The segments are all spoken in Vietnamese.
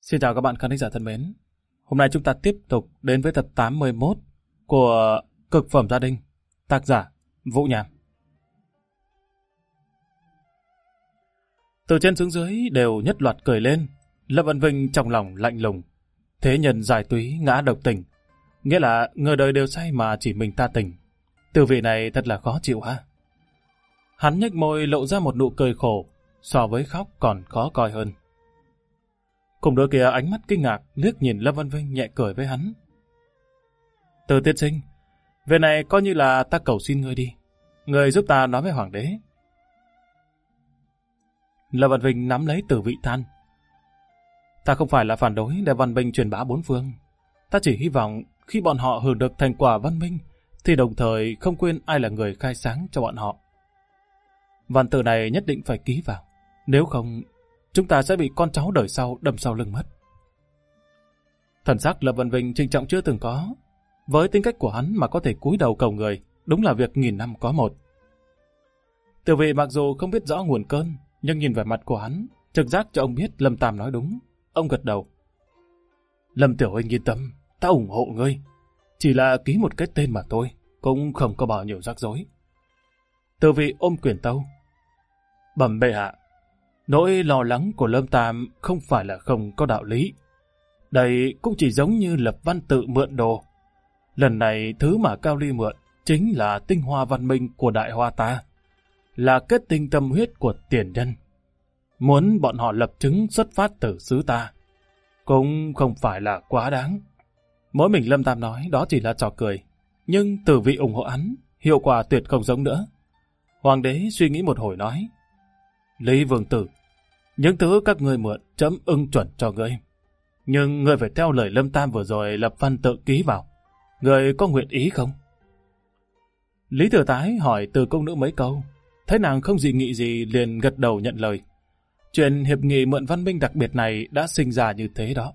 Xin chào các bạn khán giả thân mến. Hôm nay chúng ta tiếp tục đến với tập 81 của Cực phẩm gia đình, tác giả Vũ Nham. Từ trên xuống dưới đều nhất loạt cười lên. Lâm Văn Vinh trong lòng lạnh lùng. Thế nhân giải túy ngã độc tình, nghĩa là người đời đều say mà chỉ mình ta tỉnh. Từ vị này thật là khó chịu ha. Hắn nhếch môi lộ ra một nụ cười khổ, so với khóc còn khó coi hơn. Cùng đôi kia ánh mắt kinh ngạc liếc nhìn Lâm Văn Vinh nhẹ cười với hắn. Từ tiên sinh, về này coi như là ta cầu xin ngươi đi. Ngươi giúp ta nói với hoàng đế. Lâm Văn Vinh nắm lấy Từ vị than. Ta không phải là phản đối để văn minh truyền bá bốn phương. Ta chỉ hy vọng khi bọn họ hưởng được thành quả văn minh thì đồng thời không quên ai là người khai sáng cho bọn họ. Văn tự này nhất định phải ký vào. Nếu không, chúng ta sẽ bị con cháu đời sau đâm sau lưng mất. Thần sắc Lâm Văn Vinh trịnh trọng chưa từng có. Với tính cách của hắn mà có thể cúi đầu cầu người, đúng là việc nghìn năm có một. Tiểu vị mặc dù không biết rõ nguồn cơn, nhưng nhìn vẻ mặt của hắn, trực giác cho ông biết Lâm Tam nói đúng. Ông gật đầu. Lâm Tiểu Huynh yên tâm, ta ủng hộ ngươi. Chỉ là ký một cái tên mà thôi, cũng không có bao nhiêu rắc rối. Tiểu vị ôm quyền tâu. Bẩm bệ hạ, nỗi lo lắng của Lâm Tam không phải là không có đạo lý. Đây cũng chỉ giống như lập văn tự mượn đồ. Lần này thứ mà Cao Ly mượn chính là tinh hoa văn minh của Đại Hoa ta, là kết tinh tâm huyết của tiền nhân. Muốn bọn họ lập chứng xuất phát từ xứ ta cũng không phải là quá đáng. Mỗi mình Lâm Tam nói đó chỉ là trò cười, nhưng từ vị ủng hộ hắn, hiệu quả tuyệt không giống nữa. Hoàng đế suy nghĩ một hồi nói, Lý Vương Tử, những thứ các ngươi mượn chấm ưng chuẩn cho ngươi. Nhưng ngươi phải theo lời Lâm Tam vừa rồi lập văn tự ký vào. Ngươi có nguyện ý không? Lý Thừa Tái hỏi Từ công nữ mấy câu, thấy nàng không dị nghị gì liền gật đầu nhận lời. Chuyện hiệp nghị mượn văn minh đặc biệt này đã sinh ra như thế đó.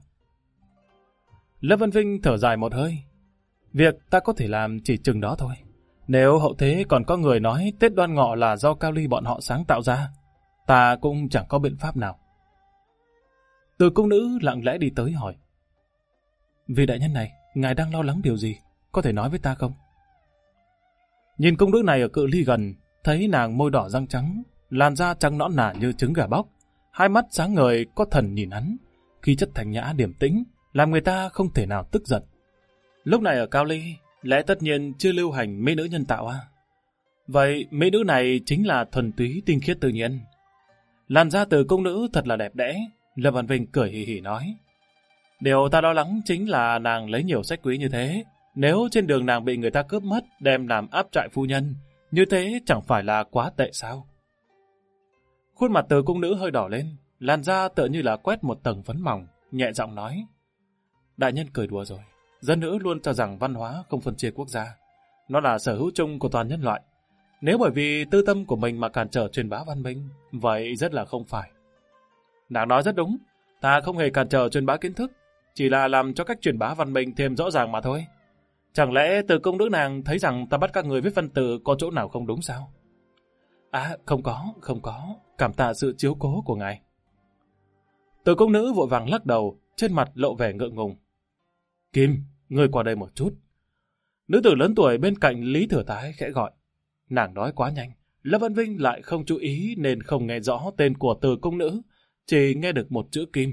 Lâm Văn Vinh thở dài một hơi. Việc ta có thể làm chỉ chừng đó thôi. Nếu hậu thế còn có người nói Tết Đoan Ngọ là do Cao Ly bọn họ sáng tạo ra, ta cũng chẳng có biện pháp nào. Từ cung nữ lặng lẽ đi tới hỏi. Vị đại nhân này, ngài đang lo lắng điều gì? Có thể nói với ta không? Nhìn cung nữ này ở cự ly gần, thấy nàng môi đỏ răng trắng, làn da trắng nõn nà như trứng gà bóc, hai mắt sáng ngời có thần nhìn hắn, khí chất thanh nhã điềm tĩnh, làm người ta không thể nào tức giận. Lúc này ở Cao Ly, lẽ tất nhiên chưa lưu hành mỹ nữ nhân tạo à? Vậy mỹ nữ này chính là thuần túy tinh khiết tự nhiên. Làn da Từ cung nữ thật là đẹp đẽ. Lâm Văn Vinh cười hì hì nói. Điều ta lo lắng chính là nàng lấy nhiều sách quý như thế. Nếu trên đường nàng bị người ta cướp mất, đem làm áp trại phu nhân, như thế chẳng phải là quá tệ sao? Khuôn mặt Từ cung nữ hơi đỏ lên, làn da tựa như là quét một tầng phấn mỏng, nhẹ giọng nói. Đại nhân cười đùa rồi. Dân nữ luôn cho rằng văn hóa không phân chia quốc gia. Nó là sở hữu chung của toàn nhân loại. Nếu bởi vì tư tâm của mình mà cản trở truyền bá văn minh, vậy rất là không phải. Nàng nói rất đúng, ta không hề cản trở truyền bá kiến thức, chỉ là làm cho cách truyền bá văn minh thêm rõ ràng mà thôi. Chẳng lẽ Từ công nữ nàng thấy rằng ta bắt các người viết văn tự có chỗ nào không đúng sao? À, không có, cảm tạ sự chiếu cố của ngài. Từ công nữ vội vàng lắc đầu, trên mặt lộ vẻ ngượng ngùng. Kim, ngươi qua đây một chút. Nữ tử lớn tuổi bên cạnh Lý Thừa Tái khẽ gọi. Nàng nói quá nhanh, Lâm Văn Vinh lại không chú ý nên không nghe rõ tên của Từ công nữ, chỉ nghe được một chữ Kim.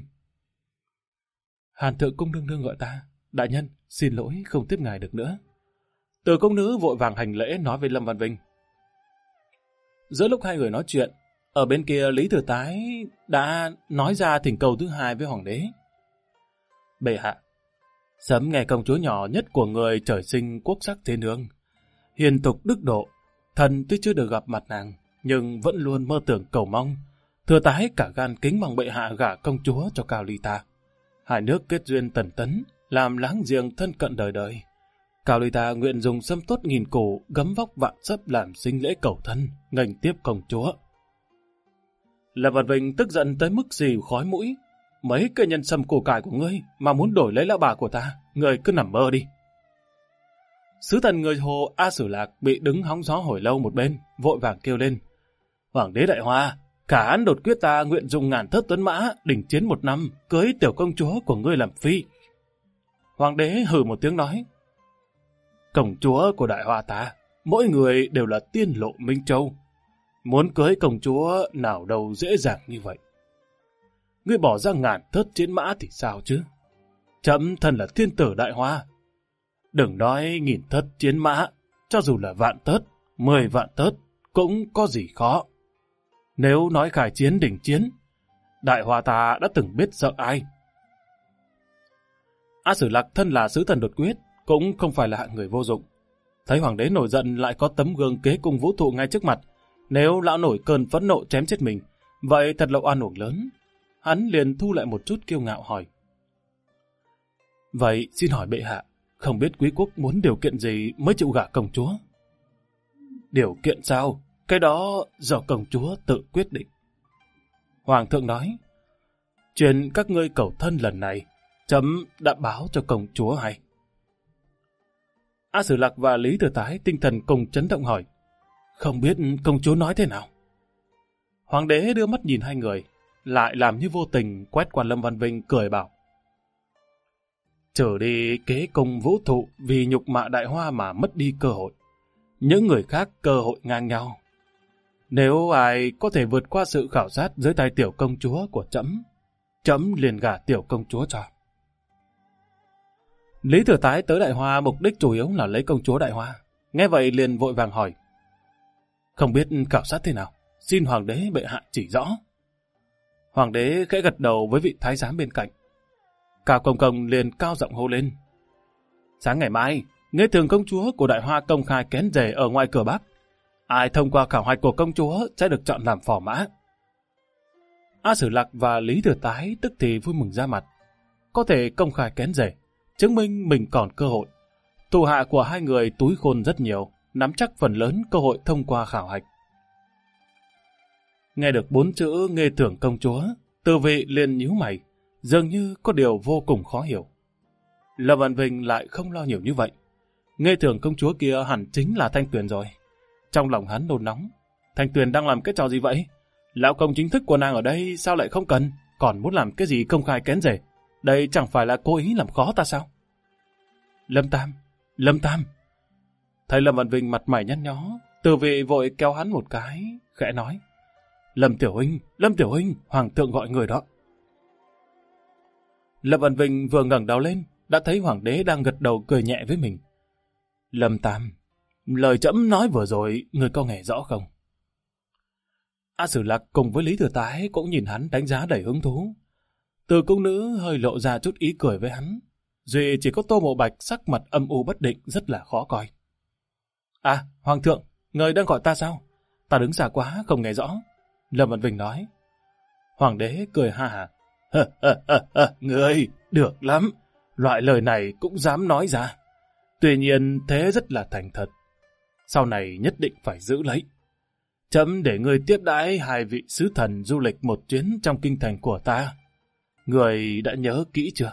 Hàn thượng cung nương nương gọi ta. Đại nhân, xin lỗi không tiếp ngài được nữa. Từ công nữ vội vàng hành lễ nói với Lâm Văn Vinh. Giữa lúc hai người nói chuyện, ở bên kia Lý Thừa Tái đã nói ra thỉnh cầu thứ hai với hoàng đế. Bệ hạ, sớm nghe công chúa nhỏ nhất của người trời sinh quốc sắc thiên hương, hiền tục đức độ, thần tuy chưa được gặp mặt nàng, nhưng vẫn luôn mơ tưởng cầu mong. Thừa Tái cả gan kính mong bệ hạ gả công chúa cho Cao Ly ta. Hai nước kết duyên tần tấn, làm láng giềng thân cận đời đời. Cao Ly ta nguyện dùng sâm tốt nghìn củ, gấm vóc vạn sấp làm sinh lễ cầu thân, nghênh tiếp công chúa. Lâm Văn Vinh tức giận tới mức xì khói mũi. Mấy cây nhân sâm củ cải của ngươi mà muốn đổi lấy lão bà của ta, ngươi cứ nằm mơ đi. Sứ thần người Hồ A Sử Lạc bị đứng hóng gió hồi lâu một bên, vội vàng kêu lên. Hoàng đế Đại Hoa, Cả Hán đột quyết ta nguyện dùng 1000 thớt tuấn mã, đỉnh chiến 1 năm, cưới tiểu công chúa của ngươi làm phi. Hoàng đế hừ một tiếng nói, công chúa của Đại Hoa ta, mỗi người đều là tiên lộ Minh Châu. Muốn cưới công chúa nào đâu dễ dàng như vậy. Ngươi bỏ ra 1000 thớt chiến mã thì sao chứ? Trẫm thân là thiên tử Đại Hoa. Đừng nói 1000 thớt chiến mã, cho dù là 1.000 thớt, 10 vạn thớt, cũng có gì khó. Nếu nói khải chiến đỉnh chiến, Đại Hoa ta đã từng biết sợ ai. A Sử Lạc thân là sứ thần đột quyết, cũng không phải là hạng người vô dụng. Thấy hoàng đế nổi giận lại có tấm gương kế cung vũ thụ ngay trước mặt, nếu lão nổi cơn phẫn nộ chém chết mình, vậy thật là oan uổng lớn. Hắn liền thu lại một chút kiêu ngạo hỏi. Vậy xin hỏi bệ hạ, không biết quý quốc muốn điều kiện gì mới chịu gả công chúa? Điều kiện sao? Cái đó do công chúa tự quyết định. Hoàng thượng nói, chuyện các ngươi cầu thân lần này, trẫm đã báo cho công chúa hay. A Sử Lạc và Lý Thừa Tái tinh thần cùng chấn động hỏi, không biết công chúa nói thế nào? Hoàng đế đưa mắt nhìn hai người, lại làm như vô tình quét qua Lâm Văn Vinh cười bảo, trở đi kế công vũ thụ vì nhục mạ Đại Hoa mà mất đi cơ hội. Những người khác cơ hội ngang nhau. Nếu ai có thể vượt qua sự khảo sát dưới tay tiểu công chúa của trẫm, trẫm liền gả tiểu công chúa cho. Lý Thừa Tái tới Đại Hoa mục đích chủ yếu là lấy công chúa Đại Hoa. Nghe vậy liền vội vàng hỏi, không biết khảo sát thế nào, xin hoàng đế bệ hạ chỉ rõ. Hoàng đế khẽ gật đầu với vị thái giám bên cạnh. Cao Công Công liền cao giọng hô lên, sáng ngày mai, Nghệ Thường công chúa của Đại Hoa công khai kén rể ở ngoài cửa Bắc. Ai thông qua khảo hạch của công chúa sẽ được chọn làm phò mã. A Sử Lạc và Lý Thừa Tái tức thì vui mừng ra mặt. Có thể công khai kén rể, chứng minh mình còn cơ hội. Thủ hạ của hai người túi khôn rất nhiều, nắm chắc phần lớn cơ hội thông qua khảo hạch. Nghe được 4 chữ Nghệ Thường công chúa, Từ Vị liền nhíu mày, dường như có điều vô cùng khó hiểu. Lâm Văn Vinh lại không lo nhiều như vậy. Nghệ Thường công chúa kia hẳn chính là Thanh Tuyền rồi. Trong lòng hắn nôn nóng, Thanh Tuyền đang làm cái trò gì vậy? Lão công chính thức của nàng ở đây sao lại không cần, còn muốn làm cái gì công khai kén rể? Đây chẳng phải là cố ý làm khó ta sao? Lâm Tam. Thấy Lâm Văn Vinh mặt mày nhăn nhó, Từ Vị vội kéo hắn một cái, khẽ nói, Lâm Tiểu Huynh, hoàng thượng gọi người đó. Lâm Văn Vinh vừa ngẩng đầu lên, đã thấy hoàng đế đang gật đầu cười nhẹ với mình. Lâm Tam, lời trẫm nói vừa rồi, người có nghe rõ không? A Sử Lạc cùng với Lý Thừa Tái cũng nhìn hắn đánh giá đầy hứng thú. Từ cung nữ hơi lộ ra chút ý cười với hắn. Duy chỉ có Tô Mộ Bạch sắc mặt âm u bất định rất là khó coi. À, hoàng thượng, người đang gọi ta sao? Ta đứng xa quá, không nghe rõ. Lâm Văn Vinh nói. Hoàng đế cười ha hả. Người, được lắm. Loại lời này cũng dám nói ra. Tuy nhiên thế rất là thành thật. Sau này nhất định phải giữ lấy. Trẫm để ngươi tiếp đãi 2 vị sứ thần du lịch một chuyến trong kinh thành của ta. Người đã nhớ kỹ chưa?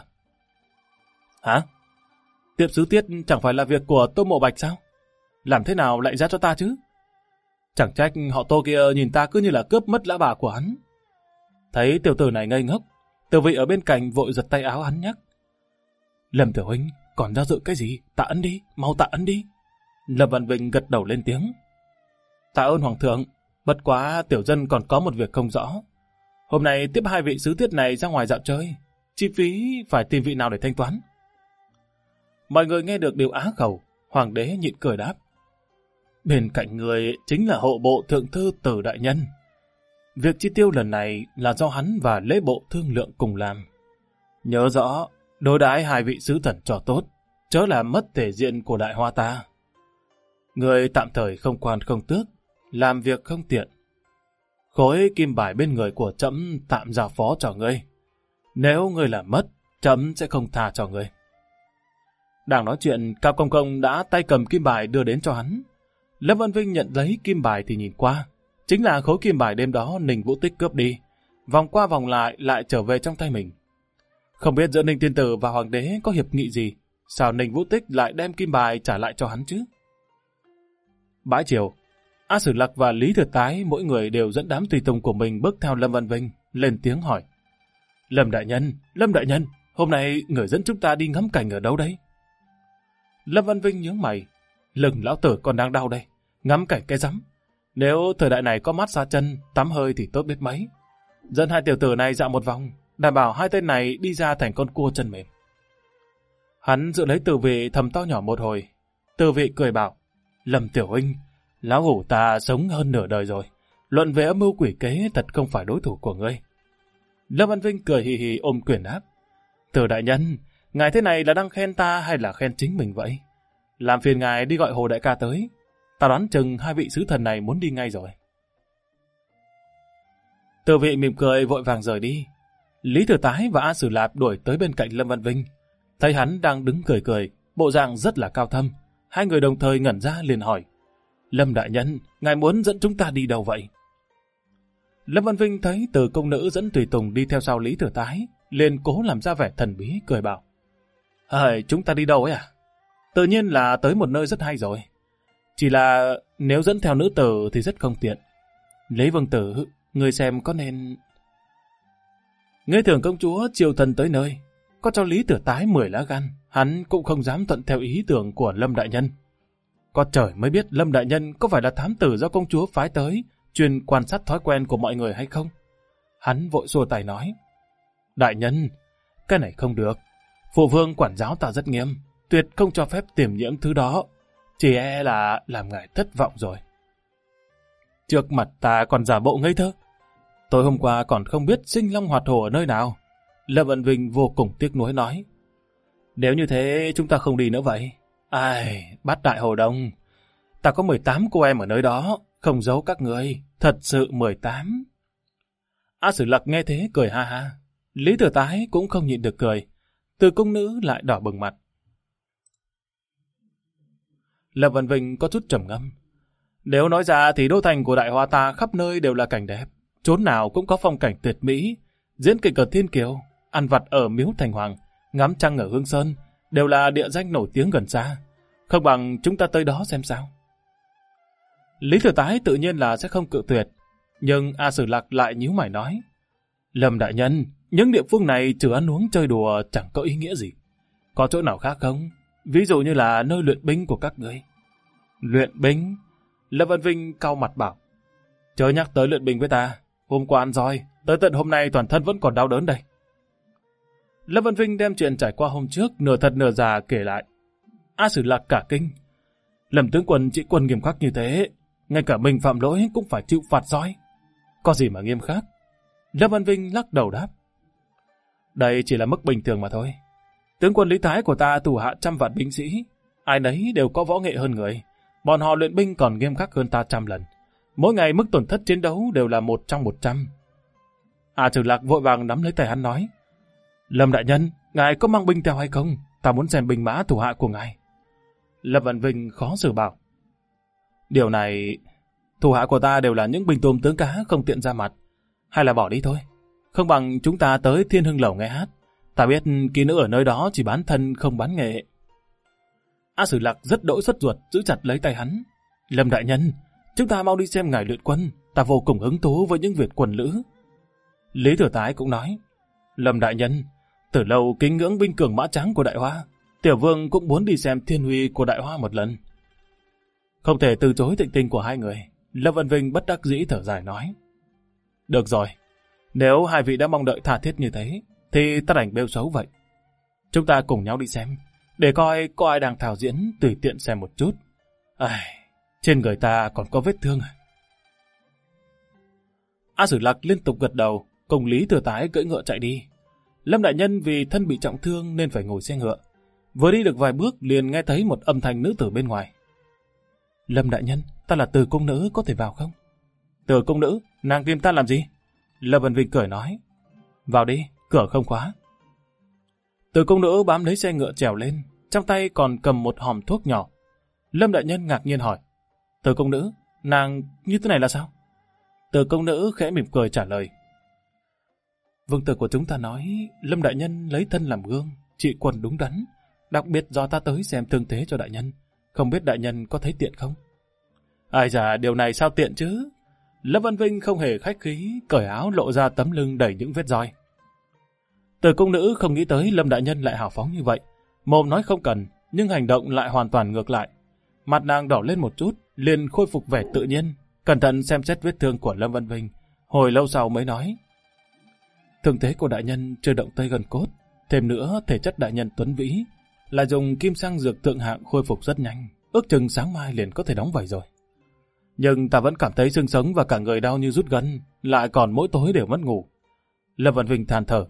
Hả? Tiếp sứ tiết chẳng phải là việc của Tô Mộ Bạch sao? Làm thế nào lại ra cho ta chứ? Chẳng trách họ Tô kia nhìn ta cứ như là cướp mất lão bà của hắn. Thấy tiểu tử này ngây ngốc, Từ Vị ở bên cạnh vội giật tay áo hắn nhắc. Lâm Tiểu Huynh, còn do dự cái gì? Tạ ân đi, mau tạ ân đi. Lâm Văn Vinh gật đầu lên tiếng. Tạ ơn hoàng thượng, bất quá tiểu dân còn có một việc không rõ. Hôm nay tiếp 2 vị sứ tiết này ra ngoài dạo chơi, chi phí phải tìm vị nào để thanh toán? Mọi người nghe được đều á khẩu, hoàng đế nhịn cười đáp. Bên cạnh người chính là hộ bộ thượng thư Từ đại nhân. Việc chi tiêu lần này là do hắn và lễ bộ thương lượng cùng làm. Nhớ rõ, đối đãi 2 vị sứ thần cho tốt, chớ làm mất thể diện của Đại Hoa ta. Người tạm thời không quan không tước, làm việc không tiện. Khối kim bài bên người của trẫm tạm giao phó cho ngươi. Nếu ngươi làm mất, trẫm sẽ không tha cho ngươi. Đang nói chuyện, Cao Công Công đã tay cầm kim bài đưa đến cho hắn. Lâm Văn Vinh nhận lấy kim bài thì nhìn qua. Chính là khối kim bài đêm đó Ninh Vũ Tích cướp đi. Vòng qua vòng lại trở về trong tay mình. Không biết giữa Ninh Tiên Tử và Hoàng đế có hiệp nghị gì, sao Ninh Vũ Tích lại đem kim bài trả lại cho hắn chứ? Bãi chiều, A Sử Lạc và Lý Thừa Tái mỗi người đều dẫn đám tùy tùng của mình bước theo Lâm Văn Vinh, lên tiếng hỏi. Lâm đại nhân, hôm nay người dẫn chúng ta đi ngắm cảnh ở đâu đấy? Lâm Văn Vinh nhướng mày, lưng lão tử còn đang đau đây, ngắm cảnh cái rắm. Nếu thời đại này có mát xa chân, tắm hơi thì tốt biết mấy. Dẫn hai tiểu tử này dạo một vòng, đảm bảo hai tên này đi ra thành con cua chân mềm. Hắn dự lấy Từ Vị thầm to nhỏ một hồi. Từ Vị cười bảo, Lâm tiểu huynh, lão hủ ta sống hơn nửa đời rồi, luận về âm mưu quỷ kế thật không phải đối thủ của ngươi. Lâm Văn Vinh cười hì hì ôm quyền đáp, Từ đại nhân, ngài thế này là đang khen ta hay là khen chính mình vậy? Làm phiền ngài đi gọi Hồ đại ca tới, ta đoán chừng hai vị sứ thần này muốn đi ngay rồi. Từ Vị mỉm cười vội vàng rời đi. Lý Thừa Tái và A Sử Lạp đuổi tới bên cạnh Lâm Văn Vinh, thấy hắn đang đứng cười cười, bộ dạng rất là cao thâm. Hai người đồng thời ngẩn ra liền hỏi, Lâm đại nhân, ngài muốn dẫn chúng ta đi đâu vậy? Lâm Văn Vinh thấy Từ công nữ dẫn tùy tùng đi theo sau Lý Thừa Tái, liền cố làm ra vẻ thần bí cười bảo, chúng ta đi đâu ấy à? Tự nhiên là tới một nơi rất hay rồi. Chỉ là nếu dẫn theo nữ tử thì rất không tiện. Lý Vương Tử, người xem có nên... Nghe tưởng công chúa triều thần tới nơi, có cho Lý Thừa Tái 10 lá gan, hắn cũng không dám thuận theo ý tưởng của Lâm đại nhân. Có trời mới biết Lâm đại nhân có phải là thám tử do công chúa phái tới, chuyên quan sát thói quen của mọi người hay không? Hắn vội xua tay nói, đại nhân, cái này không được. Phụ vương quản giáo ta rất nghiêm, tuyệt không cho phép tiềm nhiễm thứ đó. Chỉ e là làm ngài thất vọng rồi. Trước mặt ta còn giả bộ ngây thơ. Tối hôm qua còn không biết sinh long hoạt hổ ở nơi nào. Lâm Văn Vinh vô cùng tiếc nuối nói, nếu như thế chúng ta không đi nữa vậy. Bát đại hồ đông, ta có 18 cô em ở nơi đó, không giấu các người, thật sự 18. A Sử Lạc nghe thế cười ha ha. Lý Thừa Tái cũng không nhịn được cười. Từ công nữ lại đỏ bừng mặt. Lâm Văn Vinh có chút trầm ngâm. Nếu nói ra thì đô thành của Đại Hoa ta khắp nơi đều là cảnh đẹp, chốn nào cũng có phong cảnh tuyệt mỹ. Diễn kịch ở Thiên Kiều, ăn vặt ở Miếu Thành Hoàng, ngắm trăng ở Hương Sơn, đều là địa danh nổi tiếng gần xa. Không bằng chúng ta tới đó xem sao. Lý Thừa Tái tự nhiên là sẽ không cự tuyệt, nhưng A Sử Lạc lại nhíu mày nói, Lâm đại nhân, những địa phương này trừ ăn uống chơi đùa chẳng có ý nghĩa gì. Có chỗ nào khác không? Ví dụ như là nơi luyện binh của các người. Luyện binh? Lâm Văn Vinh cau mặt bảo, chớ nhắc tới luyện binh với ta. Hôm qua ăn roi, tới tận hôm nay toàn thân vẫn còn đau đớn đây. Lâm Văn Vinh đem chuyện trải qua hôm trước nửa thật nửa giả kể lại. A Sử Lạc cả kinh. Lâm tướng quân trị quân nghiêm khắc như thế, ngay cả mình phạm lỗi cũng phải chịu phạt roi. Có gì mà nghiêm khắc? Lâm Văn Vinh lắc đầu đáp, đây chỉ là mức bình thường mà thôi. Tướng quân Lý Thái của ta thủ hạ 100 vạn binh sĩ, ai nấy đều có võ nghệ hơn người. Bọn họ luyện binh còn nghiêm khắc hơn ta 100 lần. Mỗi ngày mức tổn thất chiến đấu đều là 1 trong 100. A Sử Lạc vội vàng nắm lấy tay hắn nói, Lâm đại nhân, ngài có mang binh theo hay không? Ta muốn xem binh mã thủ hạ của ngài. Lâm Văn Vinh khó xử bảo, điều này, thủ hạ của ta đều là những binh tôm tướng cá không tiện ra mặt. Hay là bỏ đi thôi. Không bằng chúng ta tới Thiên Hưng Lầu nghe hát. Ta biết kỹ nữ ở nơi đó chỉ bán thân không bán nghệ. A Sử Lạc rất đỗi sốt ruột giữ chặt lấy tay hắn. Lâm đại nhân, chúng ta mau đi xem ngài luyện quân. Ta vô cùng hứng thú với những việc quần lữ. Lý Thừa Tái cũng nói, Lâm đại nhân, từ lâu kính ngưỡng binh cường mã trắng của Đại Hoa. Tiểu vương cũng muốn đi xem thiên huy của Đại Hoa một lần. Không thể từ chối thịnh tình của hai người. Lâm Văn Vinh bất đắc dĩ thở dài nói, được rồi, nếu hai vị đã mong đợi tha thiết như thế, thì ta đành bêu xấu vậy. Chúng ta cùng nhau đi xem, để coi có ai đang thảo diễn, tùy tiện xem một chút. Trên người ta còn có vết thương à? A Sử Lạc liên tục gật đầu, cùng Lý Thừa Tái cưỡi ngựa chạy đi. Lâm đại nhân vì thân bị trọng thương nên phải ngồi xe ngựa. Vừa đi được vài bước liền nghe thấy một âm thanh nữ tử bên ngoài. Lâm đại nhân, ta là Từ công nữ, có thể vào không? Từ công nữ, nàng tìm ta làm gì? Lâm Văn Vinh cười nói, vào đi, cửa không khóa. Từ công nữ bám lấy xe ngựa trèo lên, trong tay còn cầm một hòm thuốc nhỏ. Lâm đại nhân ngạc nhiên hỏi, Từ công nữ, nàng như thế này là sao? Từ công nữ khẽ mỉm cười trả lời, vương tử của chúng ta nói Lâm đại nhân lấy thân làm gương, trị quân đúng đắn, đặc biệt do ta tới xem thương thế cho đại nhân, không biết đại nhân có thấy tiện không? Ai da, điều này sao tiện chứ? Lâm Văn Vinh không hề khách khí, cởi áo lộ ra tấm lưng đầy những vết roi. Từ công nữ không nghĩ tới Lâm đại nhân lại hào phóng như vậy. Mồm nói không cần, nhưng hành động lại hoàn toàn ngược lại. Mặt nàng đỏ lên một chút, liền khôi phục vẻ tự nhiên, cẩn thận xem xét vết thương của Lâm Văn Vinh. Hồi lâu sau mới nói: thương thế của đại nhân chưa động tới gần cốt, thêm nữa thể chất đại nhân tuấn vĩ, lại dùng kim sang dược thượng hạng khôi phục rất nhanh, ước chừng sáng mai liền có thể đóng vảy rồi. Nhưng ta vẫn cảm thấy xương sống và cả người đau như rút gân, lại còn mỗi tối đều mất ngủ. Lâm Văn Vinh than thở: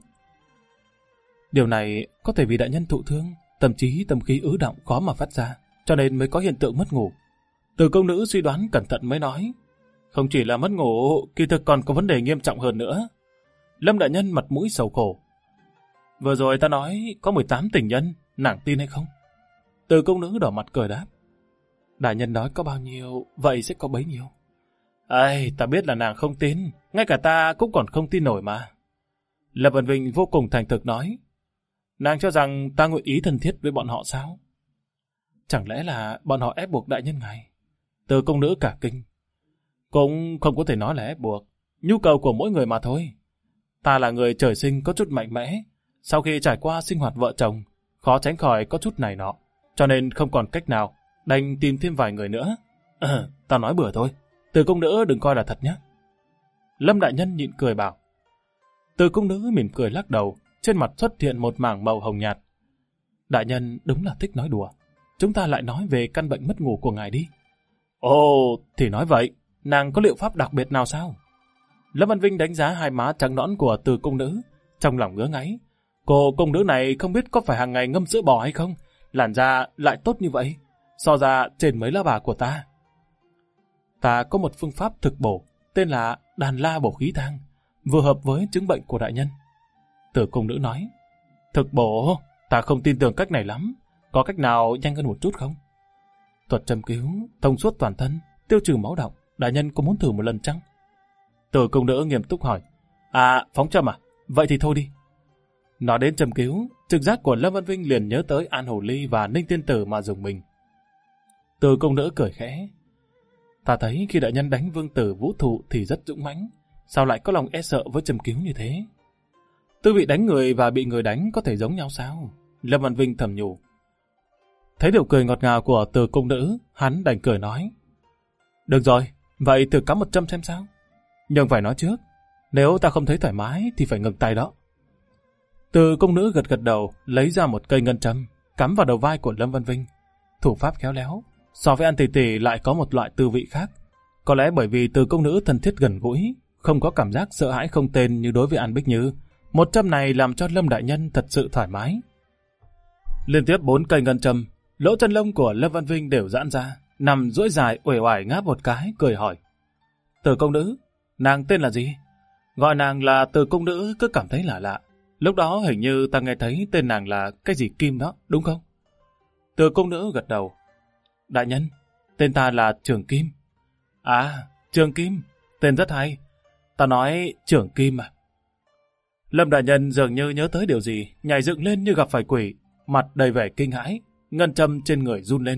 điều này có thể vì đại nhân thụ thương, tâm trí tâm khí ứ động khó mà phát ra, cho nên mới có hiện tượng mất ngủ. Từ công nữ suy đoán cẩn thận mới nói: không chỉ là mất ngủ, kỳ thực còn có vấn đề nghiêm trọng hơn nữa. Lâm đại nhân mặt mũi sầu khổ: vừa rồi ta nói có 18 tình nhân, nàng tin hay không? Từ công nữ đỏ mặt cười đáp: đại nhân nói có bao nhiêu, vậy sẽ có bấy nhiêu. Ai, ta biết là nàng không tin, ngay cả ta cũng còn không tin nổi mà. Lâm Văn Vinh vô cùng thành thực nói: nàng cho rằng ta nguyện ý thân thiết với bọn họ sao? Chẳng lẽ là bọn họ ép buộc đại nhân ngài? Từ công nữ cả kinh: cũng không có thể nói là ép buộc, nhu cầu của mỗi người mà thôi. Ta là người trời sinh có chút mạnh mẽ, sau khi trải qua sinh hoạt vợ chồng, khó tránh khỏi có chút này nọ, cho nên không còn cách nào, đành tìm thêm vài người nữa. Ta nói bừa thôi, Từ công nữ đừng coi là thật nhé. Lâm đại nhân nhịn cười bảo. Từ công nữ mỉm cười lắc đầu, trên mặt xuất hiện một mảng màu hồng nhạt. Đại nhân đúng là thích nói đùa. Chúng ta lại nói về căn bệnh mất ngủ của ngài đi. Ồ, thì nói vậy, nàng có liệu pháp đặc biệt nào sao? Lâm Văn Vinh đánh giá hai má trắng nõn của Từ công nữ, trong lòng ngứa ngáy. Cô công nữ này không biết có phải hàng ngày ngâm sữa bò hay không, làn da lại tốt như vậy, so ra trên mấy lá bà của ta. Ta có một phương pháp thực bổ, tên là đàn la bổ khí thang, vừa hợp với chứng bệnh của đại nhân. Từ công nữ nói. Thực bổ, ta không tin tưởng cách này lắm, có cách nào nhanh hơn một chút không? Thuật châm cứu, thông suốt toàn thân, tiêu trừ máu đọng, đại nhân có muốn thử một lần chăng? Từ công nữ nghiêm túc hỏi. À, phóng châm à? Vậy thì thôi đi. Nói đến châm cứu, trực giác của Lâm Văn Vinh liền nhớ tới An Hồ Ly và Ninh Tiên Tử mà dùng mình. Từ công nữ cười khẽ. Ta thấy khi đại nhân đánh vương tử Vũ Thụ thì rất dũng mãnh, sao lại có lòng e sợ với châm cứu như thế? Tư vị đánh người và bị người đánh có thể giống nhau sao? Lâm Văn Vinh thầm nhủ. Thấy điều cười ngọt ngào của Từ công nữ, hắn đành cười nói. Được rồi, vậy thử cắm 100 xem sao? Nhưng phải nói trước, nếu ta không thấy thoải mái thì phải ngừng tay đó. Từ công nữ gật gật đầu, lấy ra một cây ngân châm, cắm vào đầu vai của Lâm Văn Vinh. Thủ pháp khéo léo, so với An Tỷ Tỷ lại có một loại tư vị khác. Có lẽ bởi vì Từ công nữ thân thiết gần gũi, không có cảm giác sợ hãi không tên như đối với An Bích Như. Một châm này làm cho Lâm đại nhân thật sự thoải mái. Liên tiếp 4 cây ngân châm, lỗ chân lông của Lâm Văn Vinh đều giãn ra, nằm duỗi dài uể oải ngáp một cái, cười hỏi. Từ công nữ, nàng tên là gì? Gọi nàng là Từ công nữ cứ cảm thấy lạ lạ. Lúc đó hình như ta nghe thấy tên nàng là cái gì Kim đó, đúng không? Từ công nữ gật đầu. Đại nhân, tên ta là Trường Kim. À, Trường Kim, tên rất hay. Ta nói Trường Kim à. Lâm đại nhân dường như nhớ tới điều gì, nhảy dựng lên như gặp phải quỷ, mặt đầy vẻ kinh hãi, ngân châm trên người run lên.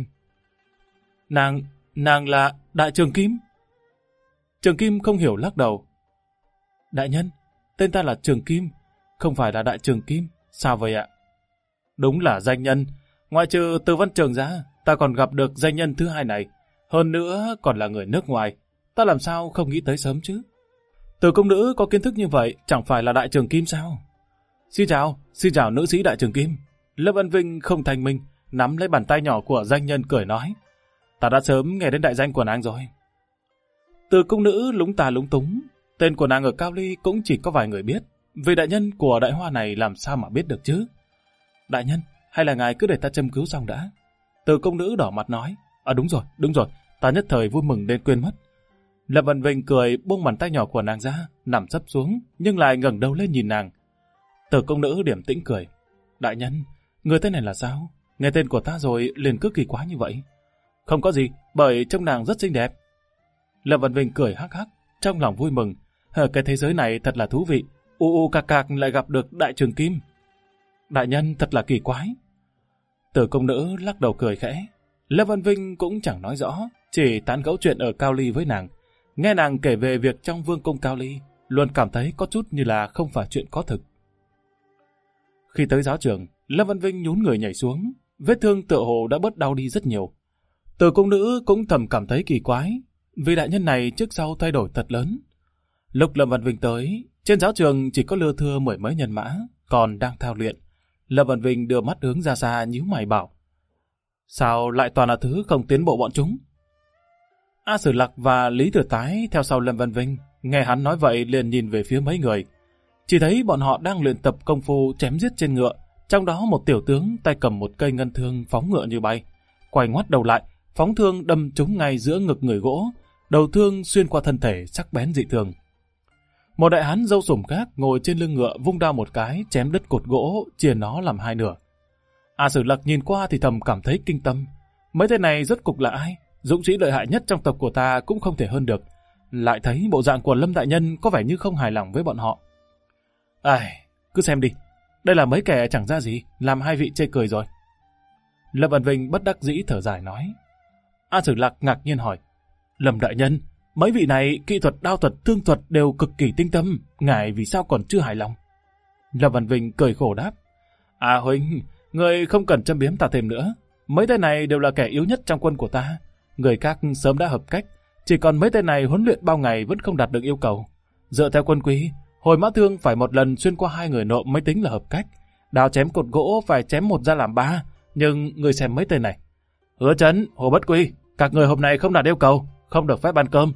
Nàng là Đại Trường Kim. Trường Kim không hiểu lắc đầu. Đại nhân, tên ta là Trường Kim, không phải là Đại Trường Kim, sao vậy ạ? Đúng là danh nhân, ngoại trừ Từ Văn Trường ra, ta còn gặp được danh nhân thứ hai này, hơn nữa còn là người nước ngoài, ta làm sao không nghĩ tới sớm chứ? Từ công nữ có kiến thức như vậy, chẳng phải là Đại Trường Kim sao? Xin chào nữ sĩ Đại Trường Kim. Lâm Văn Vinh không thành minh, nắm lấy bàn tay nhỏ của danh nhân cười nói. Ta đã sớm nghe đến đại danh của nàng rồi. Từ công nữ lúng ta lúng túng, tên của nàng ở Cao Ly cũng chỉ có vài người biết, vì đại nhân của đại hoa này làm sao mà biết được chứ? Đại nhân, hay là ngài cứ để ta châm cứu xong đã? Từ công nữ đỏ mặt nói. À đúng rồi, ta nhất thời vui mừng nên quên mất. Lâm Văn Vinh cười buông bàn tay nhỏ của nàng ra, nằm sấp xuống, nhưng lại ngẩng đầu lên nhìn nàng. Từ công nữ điềm tĩnh cười. Đại nhân, người tên này là sao? Nghe tên của ta rồi liền cứ kỳ quá như vậy. Không có gì, bởi trông nàng rất xinh đẹp. Lâm Văn Vinh cười hắc hắc, trong lòng vui mừng. Cái thế giới này thật là thú vị. Cạc lại gặp được Đại Trường Kim. Đại nhân thật là kỳ quái. Từ công nữ lắc đầu cười khẽ. Lâm Văn Vinh cũng chẳng nói rõ, chỉ tán gẫu chuyện ở Cao Ly với nàng. Nghe nàng kể về việc trong vương cung Cao Ly, luôn cảm thấy có chút như là không phải chuyện có thực. Khi tới giáo trường, Lâm Văn Vinh nhún người nhảy xuống, vết thương tựa hồ đã bớt đau đi rất nhiều. Từ cung nữ cũng thầm cảm thấy kỳ quái, vì đại nhân này trước sau thay đổi thật lớn. Lúc Lâm Văn Vinh tới, trên giáo trường chỉ có lưa thưa 10 mấy nhân mã, còn đang thao luyện. Lâm Văn Vinh đưa mắt hướng ra xa nhíu mày bảo: sao lại toàn là thứ không tiến bộ bọn chúng? A Sử Lạc và Lý Thừa Tái theo sau Lâm Văn Vinh, nghe hắn nói vậy liền nhìn về phía mấy người. Chỉ thấy bọn họ đang luyện tập công phu chém giết trên ngựa, trong đó một tiểu tướng tay cầm một cây ngân thương phóng ngựa như bay. Quay ngoắt đầu lại, phóng thương đâm trúng ngay giữa ngực người gỗ, đầu thương xuyên qua thân thể sắc bén dị thường. Một đại hán râu sủng khác ngồi trên lưng ngựa vung đao một cái chém đứt cột gỗ, chia nó làm hai nửa. A Sử Lạc nhìn qua thì thầm cảm thấy kinh tâm. Mấy tên này rốt cục là ai? Dũng sĩ lợi hại nhất trong tộc của ta cũng không thể hơn được. Lại thấy bộ dạng của Lâm đại nhân có vẻ như không hài lòng với bọn họ. Cứ xem đi. Đây là mấy kẻ chẳng ra gì, làm hai vị chê cười rồi. Lâm Văn Vinh bất đắc dĩ thở dài nói. A Sử Lạc ngạc nhiên hỏi: Lâm đại nhân, mấy vị này kỹ thuật, đao thuật, thương thuật đều cực kỳ tinh tâm, ngài vì sao còn chưa hài lòng? Lâm Văn Vinh cười khổ đáp: huynh, người không cần châm biếm ta thêm nữa. Mấy tên này đều là kẻ yếu nhất trong quân của ta. Người khác sớm đã hợp cách, chỉ còn mấy tên này huấn luyện bao ngày vẫn không đạt được yêu cầu. Dựa theo quân quy, hồi mã thương phải một lần xuyên qua hai người nộm mới tính là hợp cách. Đào chém cột gỗ phải chém một ra làm ba. Nhưng người xem mấy tên này: Hứa Chấn, Hồ Bất Quy, các người hôm nay không đạt yêu cầu, không được phép ăn cơm.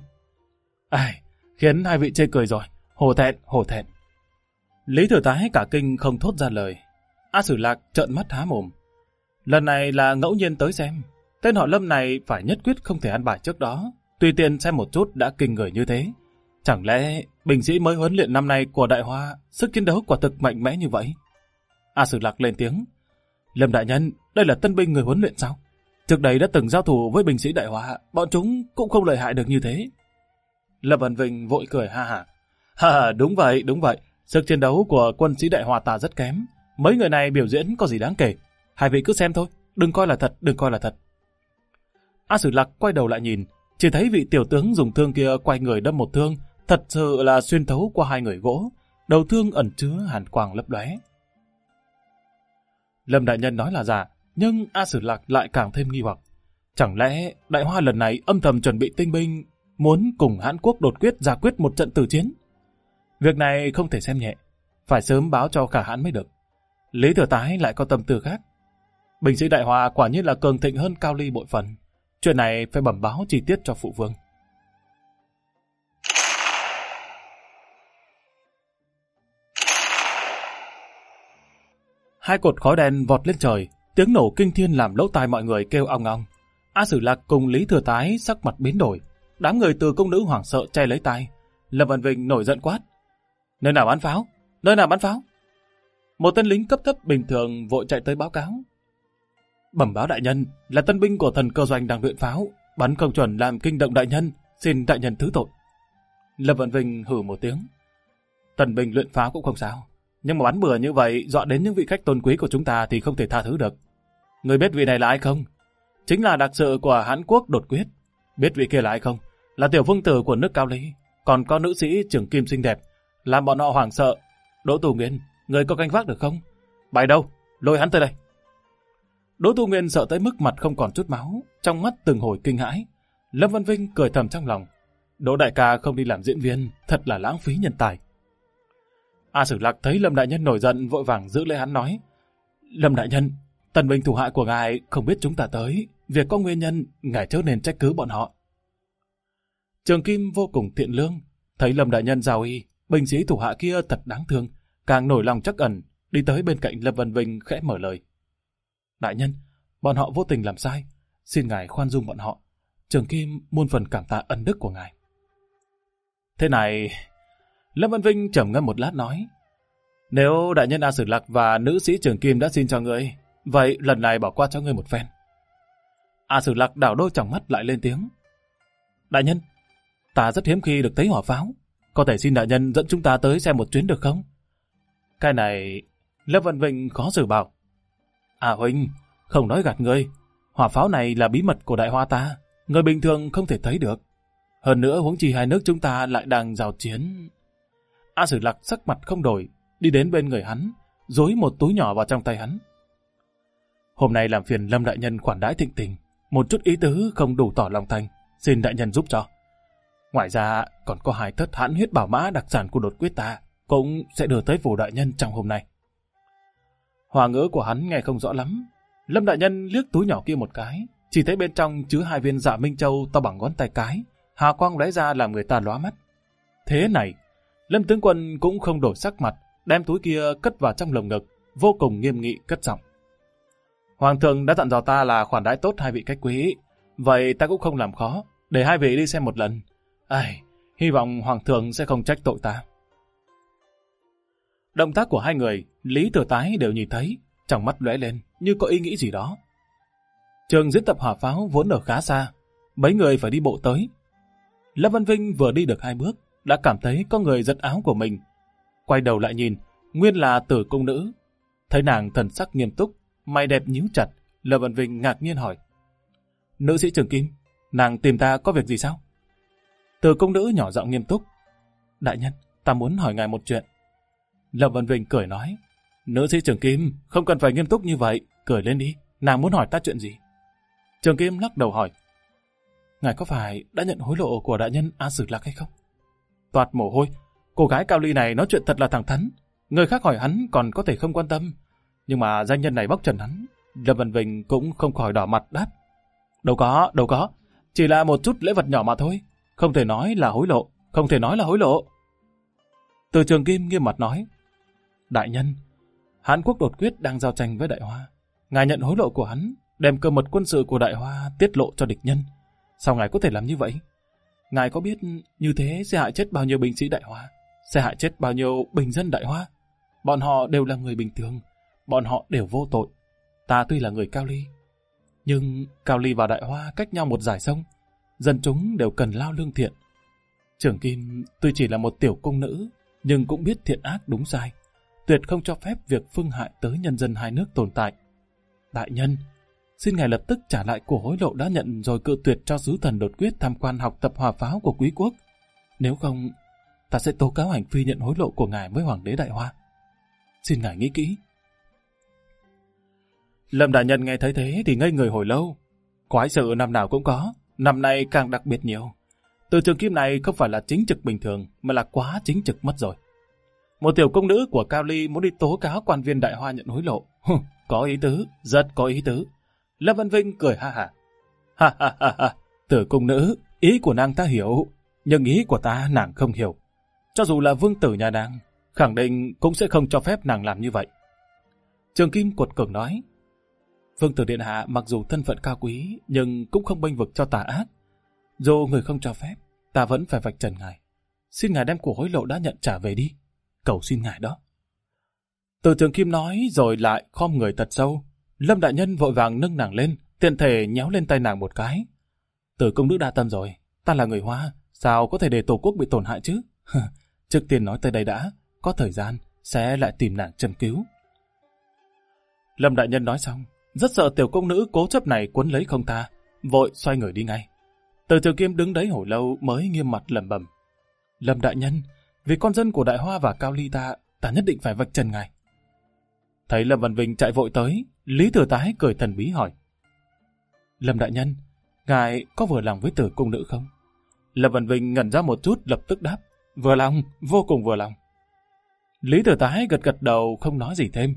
Khiến hai vị chê cười rồi. Hổ thẹn, hổ thẹn. Lý Thừa Tái cả kinh không thốt ra lời. A Sử Lạc trợn mắt há mồm. Lần này là ngẫu nhiên tới xem. Tên họ Lâm này phải nhất quyết không thể ăn bài trước đó. Tùy tiện xem một chút đã kinh người như thế. Chẳng lẽ binh sĩ mới huấn luyện năm nay của Đại Hoa sức chiến đấu quả thực mạnh mẽ như vậy? A Sử Lạc lên tiếng: Lâm đại nhân, đây là tân binh người huấn luyện sao? Trước đây đã từng giao thủ với binh sĩ Đại Hoa, bọn chúng cũng không lợi hại được như thế. Lâm Văn Vinh vội cười ha hả. Đúng vậy. Sức chiến đấu của quân sĩ Đại Hoa ta rất kém. Mấy người này biểu diễn có gì đáng kể. Hai vị cứ xem thôi, đừng coi là thật. A Sử Lạc quay đầu lại nhìn, chỉ thấy vị tiểu tướng dùng thương kia quay người đâm một thương, thật sự là xuyên thấu qua hai người gỗ, đầu thương ẩn chứa hàn quang lấp lóe. Lâm đại nhân nói là giả, nhưng A Sử Lạc lại càng thêm nghi hoặc. Chẳng lẽ Đại Hoa lần này âm thầm chuẩn bị tinh binh, muốn cùng Hán Quốc đột quyết ra quyết một trận tử chiến? Việc này không thể xem nhẹ, phải sớm báo cho Khả Hãn mới được. Lý Thừa Tái lại có tâm tư khác. Binh sĩ Đại Hoa quả nhiên là cường thịnh hơn Cao Ly bội phần. Chuyện này phải bẩm báo chi tiết cho phụ vương. Hai cột khói đen vọt lên trời, tiếng nổ kinh thiên làm lỗ tai mọi người kêu ong ong. A Sử Lạc cùng Lý Thừa Tái sắc mặt biến đổi, đám người từ công nữ hoảng sợ che lấy tai. Lâm Văn Vinh nổi giận quát: Nơi nào bắn pháo? Một tên lính cấp thấp bình thường vội chạy tới báo cáo: Bẩm báo đại nhân, là tân binh của thần cơ doanh đang luyện pháo, bắn không chuẩn làm kinh động đại nhân, xin đại nhân thứ tội. Lâm Văn Vinh hừ một tiếng: Tân binh luyện pháo cũng không sao, nhưng mà bắn bừa như vậy dọa đến những vị khách tôn quý của chúng ta thì không thể tha thứ được. Người biết vị này là ai không? Chính là đặc sự của Hán Quốc đột quyết. Biết vị kia là ai không? Là tiểu vương tử của nước Cao Ly, còn có nữ sĩ trưởng kim xinh đẹp, làm bọn họ hoảng sợ. Đỗ Tù Nguyên, người có canh vác được không? Bài đâu? Lôi hắn tới đây. Đỗ Tù Nguyên sợ tới mức mặt không còn chút máu, trong mắt từng hồi kinh hãi. Lâm Văn Vinh cười thầm trong lòng: Đỗ đại ca không đi làm diễn viên, thật là lãng phí nhân tài. A Sử Lạc thấy Lâm đại nhân nổi giận, vội vàng giữ lấy hắn nói: Lâm đại nhân, tần binh thủ hạ của ngài không biết chúng ta tới, việc có nguyên nhân, ngài chớ nên trách cứ bọn họ. Trường Kim vô cùng thiện lương, thấy Lâm đại nhân giao y, binh sĩ thủ hạ kia thật đáng thương, càng nổi lòng trắc ẩn, đi tới bên cạnh Lâm Văn Vinh khẽ mở lời: Đại nhân, bọn họ vô tình làm sai, xin ngài khoan dung bọn họ. Trường Kim muôn phần cảm tạ ân đức của ngài. Thế này, Lâm Văn Vinh trầm ngâm một lát nói: Nếu đại nhân A Sử Lạc và nữ sĩ Trường Kim đã xin cho ngươi, vậy lần này bỏ qua cho ngươi một phen. A Sử Lạc đảo đôi tròng mắt lại lên tiếng: Đại nhân, ta rất hiếm khi được thấy hỏa pháo, có thể xin đại nhân dẫn chúng ta tới xem một chuyến được không? Cái này, Lâm Văn Vinh khó xử bảo: Huynh, không nói gạt ngươi, hỏa pháo này là bí mật của Đại Hoa ta, người bình thường không thể thấy được. Hơn nữa huống chi hai nước chúng ta lại đang giao chiến. A Sử Lạc sắc mặt không đổi, đi đến bên người hắn, dối một túi nhỏ vào trong tay hắn. Hôm nay làm phiền Lâm đại nhân khoản đãi thịnh tình, một chút ý tứ không đủ tỏ lòng thành, xin đại nhân giúp cho. Ngoài ra còn có 2 thất hãn huyết bảo mã đặc sản của đột quyết ta, cũng sẽ đưa tới phủ đại nhân trong hôm nay. Hòa ngữ của hắn nghe không rõ lắm. Lâm đại nhân liếc túi nhỏ kia một cái, chỉ thấy bên trong chứa 2 viên Dạ Minh Châu to bằng ngón tay cái, hào quang lóe ra làm người ta lóa mắt. Thế này, Lâm tướng quân cũng không đổi sắc mặt, đem túi kia cất vào trong lồng ngực, vô cùng nghiêm nghị cất giọng. Hoàng thượng đã dặn dò ta là khoản đãi tốt 2 vị khách quý, vậy ta cũng không làm khó, để 2 vị đi xem một lần. Ai, hy vọng hoàng thượng sẽ không trách tội ta. Động tác của 2 người, Lý Thừa Tái đều nhìn thấy, trong mắt lóe lên như có ý nghĩ gì đó. Trường diễn tập hỏa pháo vốn ở khá xa, mấy người phải đi bộ tới. Lâm Văn Vinh vừa đi được 2 bước, đã cảm thấy có người giật áo của mình. Quay đầu lại nhìn, nguyên là Tử cung nữ. Thấy nàng thần sắc nghiêm túc, mày đẹp nhíu chặt, Lâm Văn Vinh ngạc nhiên hỏi. Nữ sĩ Trường Kim, nàng tìm ta có việc gì sao? Tử cung nữ nhỏ giọng nghiêm túc. Đại nhân, ta muốn hỏi ngài một chuyện. Lâm Văn Vinh cười nói. Nữ sĩ Trường Kim, không cần phải nghiêm túc như vậy, cười lên đi, nàng muốn hỏi ta chuyện gì? Trường Kim lắc đầu hỏi. Ngài có phải đã nhận hối lộ của đại nhân A Sử Lạc hay không? Toát mồ hôi, cô gái Cao Ly này nói chuyện thật là thẳng thắn. Người khác hỏi hắn còn có thể không quan tâm, nhưng mà danh nhân này bóc trần hắn. Lâm Văn Vinh cũng không khỏi đỏ mặt đáp. Đâu có, chỉ là một chút lễ vật nhỏ mà thôi, không thể nói là hối lộ. Từ Trường Kim nghiêm mặt nói. Đại nhân, Hán Quốc đột quyết đang giao tranh với Đại Hoa. Ngài nhận hối lộ của hắn, đem cơ mật quân sự của Đại Hoa tiết lộ cho địch nhân. Sao ngài có thể làm như vậy? Ngài có biết như thế sẽ hại chết bao nhiêu binh sĩ Đại Hoa? Sẽ hại chết bao nhiêu bình dân Đại Hoa? Bọn họ đều là người bình thường, bọn họ đều vô tội. Ta tuy là người Cao Ly, nhưng Cao Ly và Đại Hoa cách nhau một dải sông, dân chúng đều cần lao lương thiện. Trường Kim tuy chỉ là một tiểu cung nữ, nhưng cũng biết thiện ác đúng sai, tuyệt không cho phép việc phương hại tới nhân dân hai nước tồn tại. Đại nhân, xin ngài lập tức trả lại của hối lộ đã nhận rồi cự tuyệt cho sứ thần đột quyết tham quan học tập hỏa pháo của quý quốc. Nếu không, ta sẽ tố cáo hành vi nhận hối lộ của ngài với hoàng đế Đại Hoa. Xin ngài nghĩ kỹ. Lâm đại nhân nghe thấy thế thì ngây người hồi lâu. Quái sự năm nào cũng có, năm nay càng đặc biệt nhiều. Từ Trường Kim này không phải là chính trực bình thường, mà là quá chính trực mất rồi. Một tiểu công nữ của Cao Ly muốn đi tố cáo quan viên Đại Hoa nhận hối lộ. Có ý tứ, rất có ý tứ. Lâm Văn Vinh cười ha ha. Ha, Tử cung nữ, ý của nàng ta hiểu, nhưng ý của ta nàng không hiểu. Cho dù là vương tử nhà nàng, khẳng định cũng sẽ không cho phép nàng làm như vậy. Trường Kim cuột cường nói. Vương tử điện hạ mặc dù thân phận cao quý, nhưng cũng không bênh vực cho tà ác. Dù người không cho phép, ta vẫn phải vạch trần ngài. Xin ngài đem của hối lộ đã nhận trả về đi. Cầu xin ngài đó. Từ Trường Kim nói rồi lại khom người thật sâu. Lâm đại nhân vội vàng nâng nàng lên, tiện thể nhéo lên tay nàng một cái. Tử công nữ đa tâm rồi, ta là người Hoa, sao có thể để tổ quốc bị tổn hại chứ? Trước tiên nói tới đây đã, có thời gian sẽ lại tìm nàng châm cứu. Lâm đại nhân nói xong, rất sợ tiểu công nữ cố chấp này quấn lấy không tha, vội xoay người đi ngay. Từ Trường Kim đứng đấy hồi lâu mới nghiêm mặt lẩm bẩm. Lâm đại nhân, vì con dân của Đại Hoa và Cao Ly ta nhất định phải vạch trần ngài. Thấy Lâm Văn Vinh chạy vội tới, Lý Thừa Tái cười thần bí hỏi. Lâm đại nhân, ngài có vừa lòng với Tử cung nữ không? Lâm Văn Vinh ngẩn ra một chút lập tức đáp. Vừa lòng, vô cùng vừa lòng. Lý Thừa Tái gật gật đầu không nói gì thêm.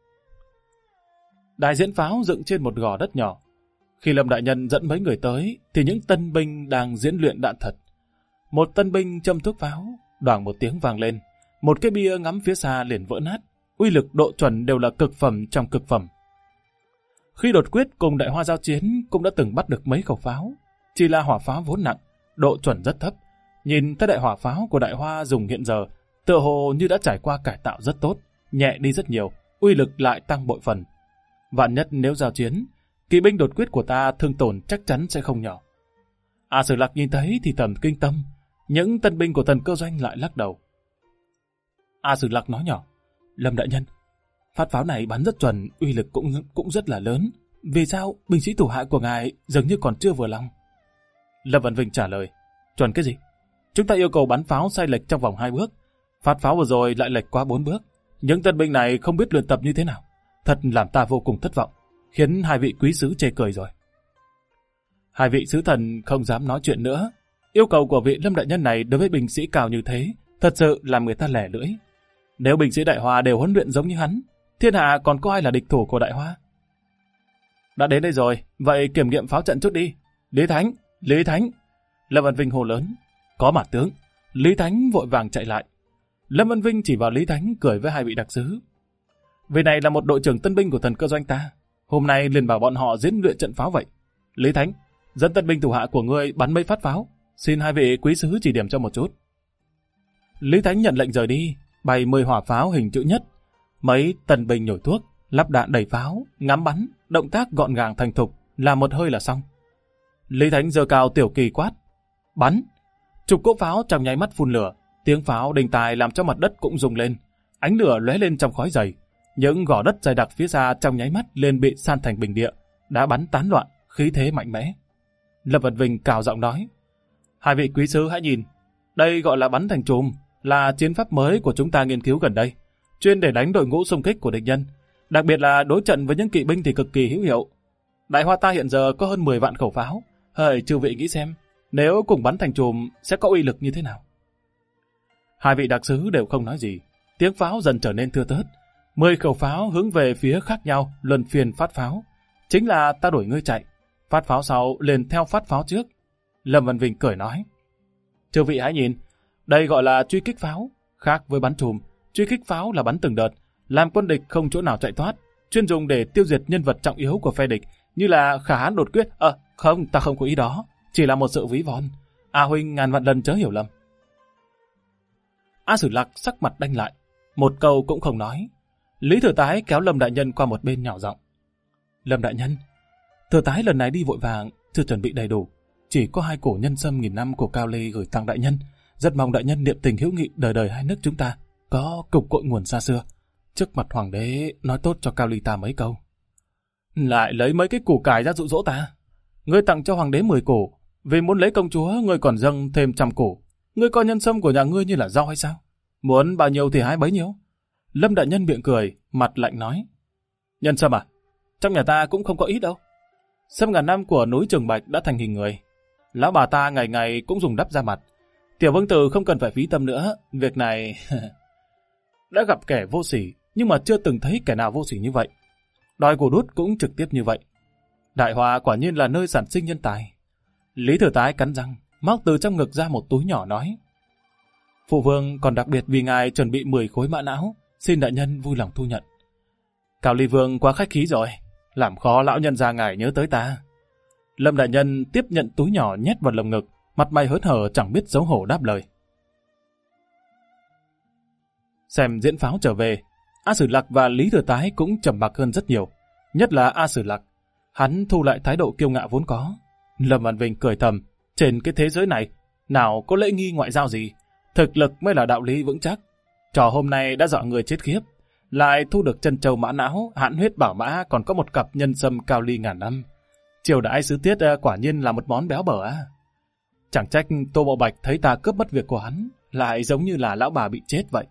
Đài diễn pháo dựng trên một gò đất nhỏ. Khi Lâm đại nhân dẫn mấy người tới, thì những tân binh đang diễn luyện đạn thật. Một tân binh châm thuốc pháo, đoảng một tiếng vang lên. Một cái bia ngắm phía xa liền vỡ nát. Uy lực độ chuẩn đều là cực phẩm trong cực phẩm. Khi đột quyết cùng Đại Hoa giao chiến cũng đã từng bắt được mấy khẩu pháo. Chỉ là hỏa pháo vốn nặng, độ chuẩn rất thấp. Nhìn tới đại hỏa pháo của Đại Hoa dùng hiện giờ, tựa hồ như đã trải qua cải tạo rất tốt, nhẹ đi rất nhiều, uy lực lại tăng bội phần. Vạn nhất nếu giao chiến, kỵ binh đột quyết của ta thương tổn chắc chắn sẽ không nhỏ. A Sử Lạc nhìn thấy thì thầm kinh tâm, những tân binh của Thần Cơ Doanh lại lắc đầu. A Sử Lạc nói nhỏ, Lâm đại nhân, phát pháo này bắn rất chuẩn, uy lực cũng rất là lớn. Vì sao binh sĩ thủ hạ của ngài dường như còn chưa vừa lòng? Lâm Văn Vinh trả lời. Chuẩn cái gì? Chúng ta yêu cầu bắn pháo sai lệch trong vòng 2 bước. Phát pháo vừa rồi lại lệch quá 4 bước. Những tân binh này không biết luyện tập như thế nào. Thật làm ta vô cùng thất vọng, khiến hai vị quý sứ chê cười rồi. Hai vị sứ thần không dám nói chuyện nữa. Yêu cầu của vị Lâm đại nhân này đối với binh sĩ cao như thế, thật sự làm người ta lẻ lưỡi. Nếu binh sĩ Đại Hoa đều huấn luyện giống như hắn, thiên hạ còn có ai là địch thủ của Đại Hoa? Đã đến đây rồi, vậy kiểm nghiệm pháo trận chút đi. Lý Thánh, Lý Thánh. Lâm Văn Vinh hô lớn. Có mặt tướng. Lý Thánh vội vàng chạy lại. Lâm Văn Vinh chỉ vào Lý Thánh cười với hai vị đặc sứ. Vị này là một đội trưởng tân binh của thần cơ doanh ta. Hôm nay liền bảo bọn họ diễn luyện trận pháo vậy. Lý Thánh, dẫn tân binh thủ hạ của ngươi bắn mấy phát pháo. Xin hai vị quý sứ chỉ điểm cho một chút. Lý Thánh nhận lệnh rời đi, bày 10 hỏa pháo hình chữ nhất. Mấy tân binh nhồi thuốc, lắp đạn đầy pháo, ngắm bắn, động tác gọn gàng thành thục, làm một hơi là xong. Lý Thánh giơ cao tiểu kỳ quát. Bắn! Chục cỗ pháo trong nháy mắt phun lửa, tiếng pháo đình tài làm cho mặt đất cũng rung lên. Ánh lửa lóe lên trong khói dày. Những gò đất dày đặc phía xa trong nháy mắt liền bị san thành bình địa, đã bắn tán loạn, khí thế mạnh mẽ. Lâm Văn Vinh cào giọng nói. Hai vị quý sứ hãy nhìn, đây gọi là bắn thành chùm, là chiến pháp mới của chúng ta nghiên cứu gần đây, chuyên để đánh đội ngũ xung kích của địch nhân, đặc biệt là đối trận với những kỵ binh thì cực kỳ hữu hiệu. Đại Hoa ta hiện giờ có hơn 10 vạn khẩu pháo, hỡi chư vị nghĩ xem, nếu cùng bắn thành chùm sẽ có uy lực như thế nào? Hai vị đặc sứ đều không nói gì, tiếng pháo dần trở nên thưa thớt, 10 khẩu pháo hướng về phía khác nhau luân phiên phát pháo, chính là ta đuổi ngươi chạy, phát pháo sau liền theo phát pháo trước. Lâm Văn Vinh cười nói. Chư vị hãy nhìn, đây gọi là truy kích pháo, khác với bắn chùm, truy kích pháo là bắn từng đợt, làm quân địch không chỗ nào chạy thoát, chuyên dùng để tiêu diệt nhân vật trọng yếu của phe địch, như là Khả Hãn đột quyết. Không, ta không có ý đó, chỉ là một sự ví von. A huynh ngàn vạn lần chớ hiểu lầm. A Sử Lạc sắc mặt đanh lại, một câu cũng không nói. Lý Thừa Tái kéo Lâm đại nhân qua một bên nhỏ giọng. Lâm đại nhân, Thừa Tái lần này đi vội vàng, chưa chuẩn bị đầy đủ, chỉ có 2 cổ nhân sâm 1000 năm của Cao Lê gửi tặng đại nhân, rất mong đại nhân niệm tình hữu nghị đời đời hai nước chúng ta có cục cội nguồn xa xưa. Trước mặt hoàng đế nói tốt cho Cao Ly ta mấy câu. Lại lấy mấy cái củ cải ra dụ dỗ ta. Ngươi tặng cho hoàng đế 10 củ, vì muốn lấy công chúa ngươi còn dâng thêm 100 củ. Ngươi coi nhân sâm của nhà ngươi như là rau hay sao? Muốn bao nhiêu thì hái bấy nhiêu. Lâm đại nhân miệng cười, mặt lạnh nói. Nhân sâm à? Trong nhà ta cũng không có ít đâu. Sâm ngàn năm của núi Trường Bạch đã thành hình người. Lão bà ta ngày ngày cũng dùng đắp ra mặt. Tiểu vương tử không cần phải phí tâm nữa. Việc này... đã gặp kẻ vô sỉ, nhưng mà chưa từng thấy kẻ nào vô sỉ như vậy. Đòi của đút cũng trực tiếp như vậy. Đại Hoa quả nhiên là nơi sản sinh nhân tài. Lý Thừa Tái cắn răng, móc từ trong ngực ra một túi nhỏ nói. Phụ vương còn đặc biệt vì ngài chuẩn bị 10 khối mã não, xin đại nhân vui lòng thu nhận. Cao Ly Vương quá khách khí rồi, làm khó lão nhân gia ngài nhớ tới ta. Lâm đại nhân tiếp nhận túi nhỏ nhét vào lồng ngực, mặt mày hớn hở chẳng biết xấu hổ đáp lời. Xem diễn pháo trở về, A Sử Lạc và Lý Thừa Tái cũng trầm mặc hơn rất nhiều, nhất là A Sử Lạc. Hắn thu lại thái độ kiêu ngạo vốn có. Lâm Văn Vinh cười thầm, trên cái thế giới này, nào có lễ nghi ngoại giao gì, thực lực mới là đạo lý vững chắc. Trò hôm nay đã dọa người chết khiếp, lại thu được chân châu mã não, hãn huyết bảo mã, còn có một cặp nhân sâm Cao Ly ngàn năm. Triều đãi sứ tiết quả nhiên là một món béo bở á. Chẳng trách Tô Bộ Bạch thấy ta cướp mất việc của hắn, lại giống như là lão bà bị chết vậy.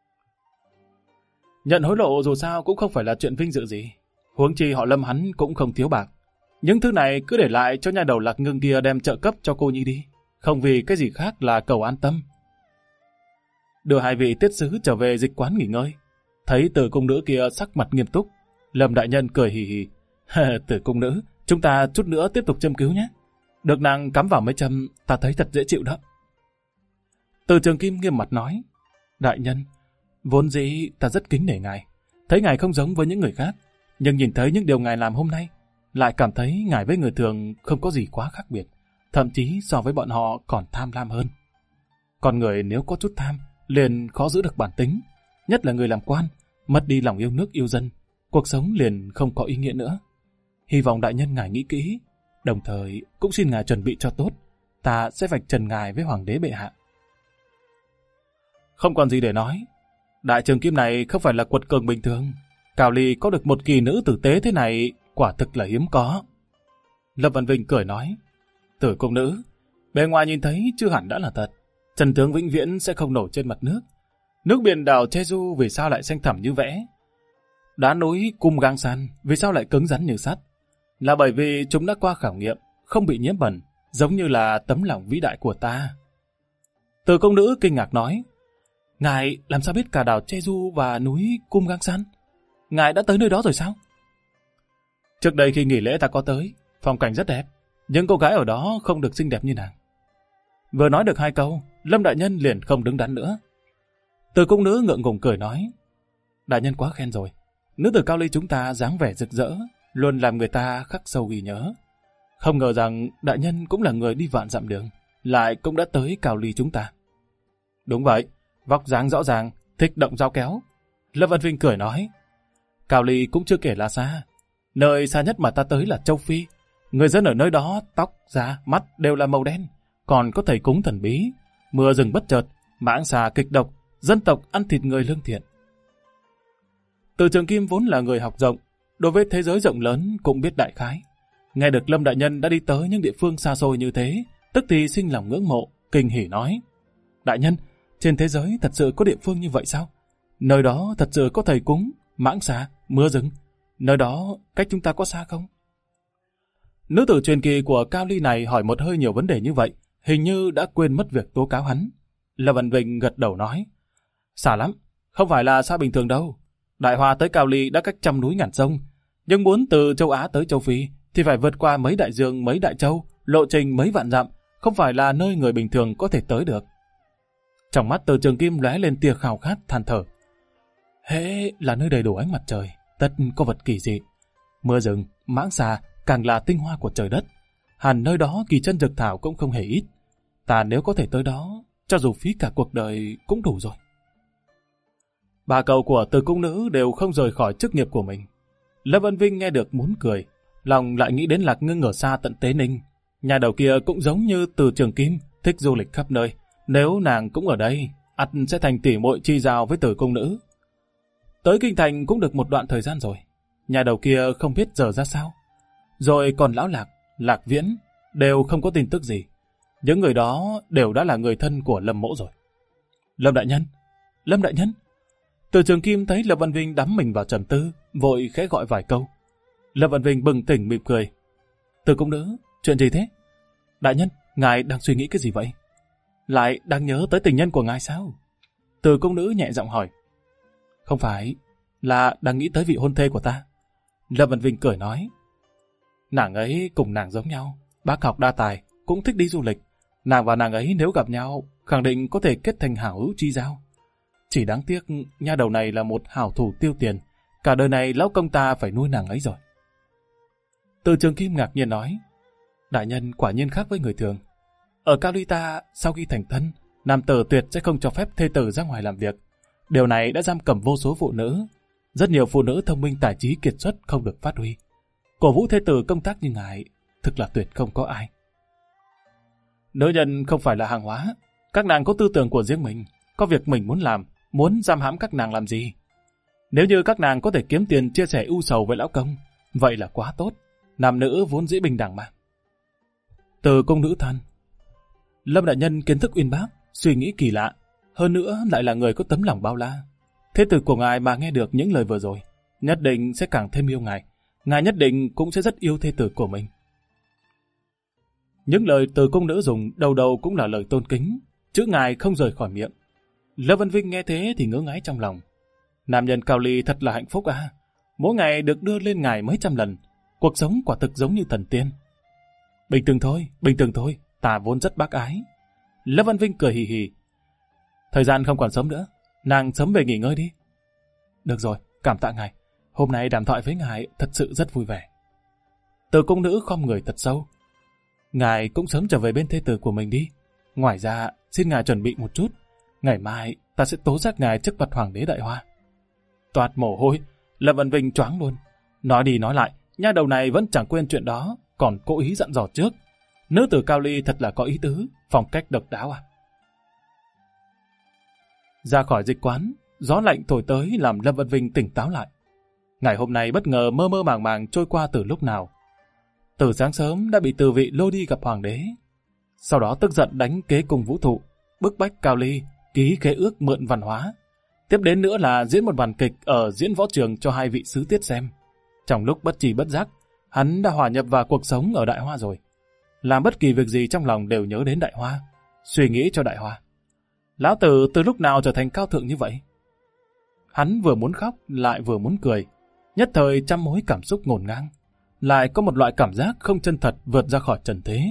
Nhận hối lộ dù sao cũng không phải là chuyện vinh dự gì, huống chi họ Lâm hắn cũng không thiếu bạc. Những thứ này cứ để lại cho nhà đầu Lạc Ngưng kia đem trợ cấp cho cô nhi đi, không vì cái gì khác là cầu an tâm. Đưa hai vị tiết sứ trở về dịch quán nghỉ ngơi. Thấy Tử cung nữ kia sắc mặt nghiêm túc, Lâm đại nhân cười hì hì. Tử cung nữ, chúng ta chút nữa tiếp tục châm cứu nhé. Được nàng cắm vào mấy châm, ta thấy thật dễ chịu đó. Từ Trường Kim nghiêm mặt nói. Đại nhân, vốn dĩ ta rất kính nể ngài, thấy ngài không giống với những người khác, nhưng nhìn thấy những điều ngài làm hôm nay, lại cảm thấy ngài với người thường không có gì quá khác biệt, thậm chí so với bọn họ còn tham lam hơn. Con người nếu có chút tham, liền khó giữ được bản tính, nhất là người làm quan, mất đi lòng yêu nước yêu dân, cuộc sống liền không có ý nghĩa nữa. Hy vọng đại nhân ngài nghĩ kỹ, đồng thời cũng xin ngài chuẩn bị cho tốt, ta sẽ vạch trần ngài với hoàng đế bệ hạ. Không còn gì để nói, Đại Trường Kim này không phải là quật cường bình thường, Cao Ly có được một kỳ nữ tử tế thế này quả thực là hiếm có. Lâm Văn Vinh cười nói, Tử cung nữ, Bề ngoài nhìn thấy chưa hẳn đã là thật. Chân tướng vĩnh viễn sẽ không nổi trên mặt nước. Nước biển đảo Jeju vì sao lại xanh thẳm như vẽ? Đá núi Kumgangsan vì sao lại cứng rắn như sắt? Là bởi vì chúng đã qua khảo nghiệm, không bị nhiễm bẩn, giống như là tấm lòng vĩ đại của ta. Từ công nữ kinh ngạc nói, ngài làm sao biết cả đảo Jeju và núi Kumgangsan? Ngài đã tới nơi đó rồi sao? Trước đây khi nghỉ lễ ta có tới, phong cảnh rất đẹp, nhưng cô gái ở đó không được xinh đẹp như nàng. Vừa nói được 2 câu, Lâm đại nhân liền không đứng đắn nữa. Từ cung nữ ngượng ngùng cười nói, đại nhân quá khen rồi, nữ tử Cao Ly chúng ta dáng vẻ rực rỡ, luôn làm người ta khắc sâu ghi nhớ. Không ngờ rằng đại nhân cũng là người đi vạn dặm đường, lại cũng đã tới Cao Ly chúng ta. Đúng vậy, vóc dáng rõ ràng, thích động dao kéo. Lâm Văn Vinh cười nói, Cao Ly cũng chưa kể là xa. Nơi xa nhất mà ta tới là Châu Phi. Người dân ở nơi đó tóc, da, mắt đều là màu đen. Còn có thầy cúng thần bí, mưa rừng bất chợt, mãng xà kịch độc, dân tộc ăn thịt người lương thiện. Từ Trường Kim vốn là người học rộng, đối với thế giới rộng lớn cũng biết đại khái. Nghe được Lâm đại nhân đã đi tới những địa phương xa xôi như thế, tức thì sinh lòng ngưỡng mộ, kinh hỉ nói, đại nhân, trên thế giới thật sự có địa phương như vậy sao? Nơi đó thật sự có thầy cúng, mãng xà, mưa rừng. Nơi đó cách chúng ta có xa không? Nữ tử truyền kỳ của Cao Ly này hỏi một hơi nhiều vấn đề như vậy, hình như đã quên mất việc tố cáo hắn. Lâm Văn Vinh gật đầu nói, xa lắm, không phải là xa bình thường đâu. Đại Hoa tới Cao Ly đã cách trăm núi ngàn sông, nhưng muốn từ châu Á tới châu Phi thì phải vượt qua mấy đại dương, mấy đại châu, lộ trình mấy vạn dặm, không phải là nơi người bình thường có thể tới được. Trong mắt Từ Trường Kim lóe lên tia khao khát than thở. Hễ là nơi đầy đủ ánh mặt trời, tất có vật kỳ dị. Mưa rừng, mãng xà càng là tinh hoa của trời đất. Hẳn nơi đó kỳ chân dược thảo cũng không hề ít. Ta nếu có thể tới đó, cho dù phí cả cuộc đời cũng đủ rồi. 3 câu của Từ cung nữ đều không rời khỏi chức nghiệp của mình. Lâm Văn Vinh nghe được muốn cười, lòng lại nghĩ đến Lạc Ngưng ở xa tận Tế Ninh. Nhà đầu kia cũng giống như Từ Trường Kim, thích du lịch khắp nơi. Nếu nàng cũng ở đây, ắt sẽ thành tỉ muội chi giao với Từ cung nữ. Tới Kinh Thành cũng được một đoạn thời gian rồi. Nhà đầu kia không biết giờ ra sao. Rồi còn Lão Lạc, Lạc Viễn đều không có tin tức gì. Những người đó đều đã là người thân của Lâm mỗ rồi. Lâm đại nhân, Lâm đại nhân. Từ Trường Kim thấy Lâm Văn Vinh đắm mình vào trầm tư, vội khẽ gọi vài câu. Lâm Văn Vinh bừng tỉnh mỉm cười. Từ cung nữ, chuyện gì thế? Đại nhân, ngài đang suy nghĩ cái gì vậy? Lại đang nhớ tới tình nhân của ngài sao? Từ cung nữ nhẹ giọng hỏi. Không phải, là đang nghĩ tới vị hôn thê của ta. Lâm Văn Vinh cười nói. Nàng ấy cùng nàng giống nhau, bác học đa tài, cũng thích đi du lịch. Nàng và nàng ấy nếu gặp nhau, khẳng định có thể kết thành hảo hữu chi giao. Chỉ đáng tiếc, nha đầu này là một hảo thủ tiêu tiền. Cả đời này lão công ta phải nuôi nàng ấy rồi. Từ Trường Kim ngạc nhiên nói. Đại nhân quả nhiên khác với người thường. Ở Cao Ly ta, sau khi thành thân, nam tử tuyệt sẽ không cho phép thê tử ra ngoài làm việc. Điều này đã giam cầm vô số phụ nữ. Rất nhiều phụ nữ thông minh tài trí kiệt xuất không được phát huy. Cổ vũ thê tử công tác như ngài, thực là tuyệt không có ai. Nữ nhân không phải là hàng hóa. Các nàng có tư tưởng của riêng mình, có việc mình muốn làm, muốn giam hãm các nàng làm gì. Nếu như các nàng có thể kiếm tiền chia sẻ ưu sầu với lão công, vậy là quá tốt. Nam nữ vốn dĩ bình đẳng mà. Từ công nữ than. Lâm đại nhân kiến thức uyên bác, suy nghĩ kỳ lạ, hơn nữa lại là người có tấm lòng bao la. Thế tử của ngài mà nghe được những lời vừa rồi, nhất định sẽ càng thêm yêu ngài. Ngài nhất định cũng sẽ rất yêu thê tử của mình. Những lời từ công nữ dùng đầu đầu cũng là lời tôn kính, chữ ngài không rời khỏi miệng. Lâm Văn Vinh nghe thế thì ngứa ngáy trong lòng. Nam nhân Cao Ly thật là hạnh phúc à. Mỗi ngày được đưa lên ngài mấy trăm lần. Cuộc sống quả thực giống như thần tiên. Bình thường thôi, ta vốn rất bác ái. Lâm Văn Vinh cười hì hì. Thời gian không còn sớm nữa, nàng sớm về nghỉ ngơi đi. Được rồi, cảm tạ ngài. Hôm nay đàm thoại với ngài thật sự rất vui vẻ. Từ công nữ khom người thật sâu. Ngài cũng sớm trở về bên thê tử của mình đi. Ngoài ra, xin ngài chuẩn bị một chút. Ngày mai, ta sẽ tố giác ngài trước mặt Hoàng đế Đại Hoa. Toát mồ hôi, Lâm Văn Vinh choáng luôn. Nói đi nói lại, nha đầu này vẫn chẳng quên chuyện đó, còn cố ý dặn dò trước. Nữ tử Cao Ly thật là có ý tứ, phong cách độc đáo à. Ra khỏi dịch quán, gió lạnh thổi tới làm Lâm Văn Vinh tỉnh táo lại. Ngày hôm nay bất ngờ mơ mơ màng màng trôi qua từ lúc nào. Từ sáng sớm đã bị Từ Vị lôi đi gặp Hoàng đế. Sau đó tức giận đánh kế cùng Vũ Thụ, bức bách Cao Ly ký khế ước mượn văn hóa. Tiếp đến nữa là diễn một màn kịch ở diễn võ trường cho 2 vị sứ tiết xem. Trong lúc bất tri bất giác, hắn đã hòa nhập vào cuộc sống ở Đại Hoa rồi. Làm bất kỳ việc gì trong lòng đều nhớ đến Đại Hoa, suy nghĩ cho Đại Hoa. Lão Tử từ lúc nào trở thành cao thượng như vậy? Hắn vừa muốn khóc lại vừa muốn cười, nhất thời trăm mối cảm xúc ngổn ngang, lại có một loại cảm giác không chân thật vượt ra khỏi trần thế.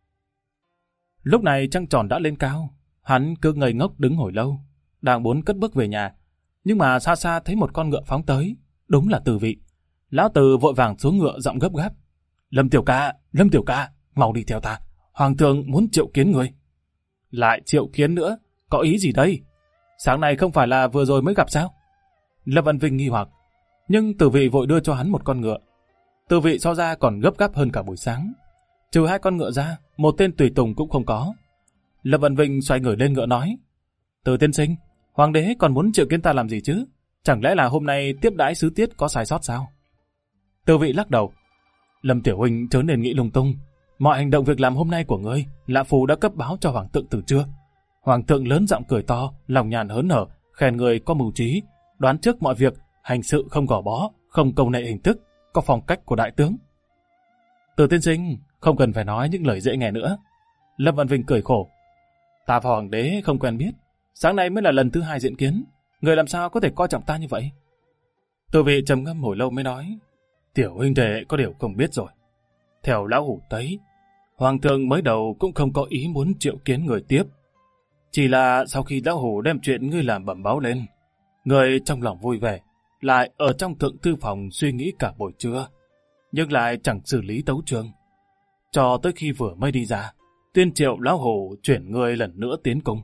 Lúc này trăng tròn đã lên cao, hắn cứ ngây ngốc đứng hồi lâu, đang muốn cất bước về nhà, nhưng mà xa xa thấy một con ngựa phóng tới, đúng là Từ Vị. Lão Từ vội vàng xuống ngựa giọng gấp gáp: Lâm tiểu ca, mau đi theo ta, hoàng thượng muốn triệu kiến người. Lại triệu kiến nữa, có ý gì đây? Sáng nay không phải là vừa rồi mới gặp sao? Lâm Văn Vinh nghi hoặc, nhưng Từ Vị vội đưa cho hắn một con ngựa. Từ Vị so ra còn gấp gáp hơn cả buổi sáng. Trừ 2 con ngựa ra, một tên tùy tùng cũng không có. Lâm Văn Vinh xoay người lên ngựa nói: Từ tiên sinh, hoàng đế còn muốn triệu kiến ta làm gì chứ? Chẳng lẽ là hôm nay tiếp đãi sứ tiết có sai sót sao? Từ Vị lắc đầu: Lâm tiểu huynh chớ nên nghĩ lung tung. Mọi hành động việc làm hôm nay của ngươi, Lã Phu đã cấp báo cho hoàng thượng từ trưa. Hoàng thượng lớn giọng cười to, lòng nhàn hớn hở, khen người có mưu trí, đoán trước mọi việc, hành sự không gò bó, không câu nệ hình thức, có phong cách của đại tướng. Từ tiên sinh, không cần phải nói những lời dễ nghe nữa. Lâm Văn Vinh cười khổ: Ta và hoàng đế không quen biết, sáng nay mới là lần thứ 2 diện kiến, người làm sao có thể coi trọng ta như vậy? Từ Vị trầm ngâm hồi lâu mới nói: Tiểu huynh đệ có điều không biết rồi. Theo lão hủ thấy, hoàng thượng mới đầu cũng không có ý muốn triệu kiến người tiếp. Chỉ là sau khi lão hủ đem chuyện ngươi làm bẩm báo lên, người trong lòng vui vẻ, lại ở trong thượng thư phòng suy nghĩ cả buổi trưa, nhưng lại chẳng xử lý tấu chương. Cho tới khi vừa mới đi ra, tuyên triệu lão hủ chuyển người lần nữa tiến cung.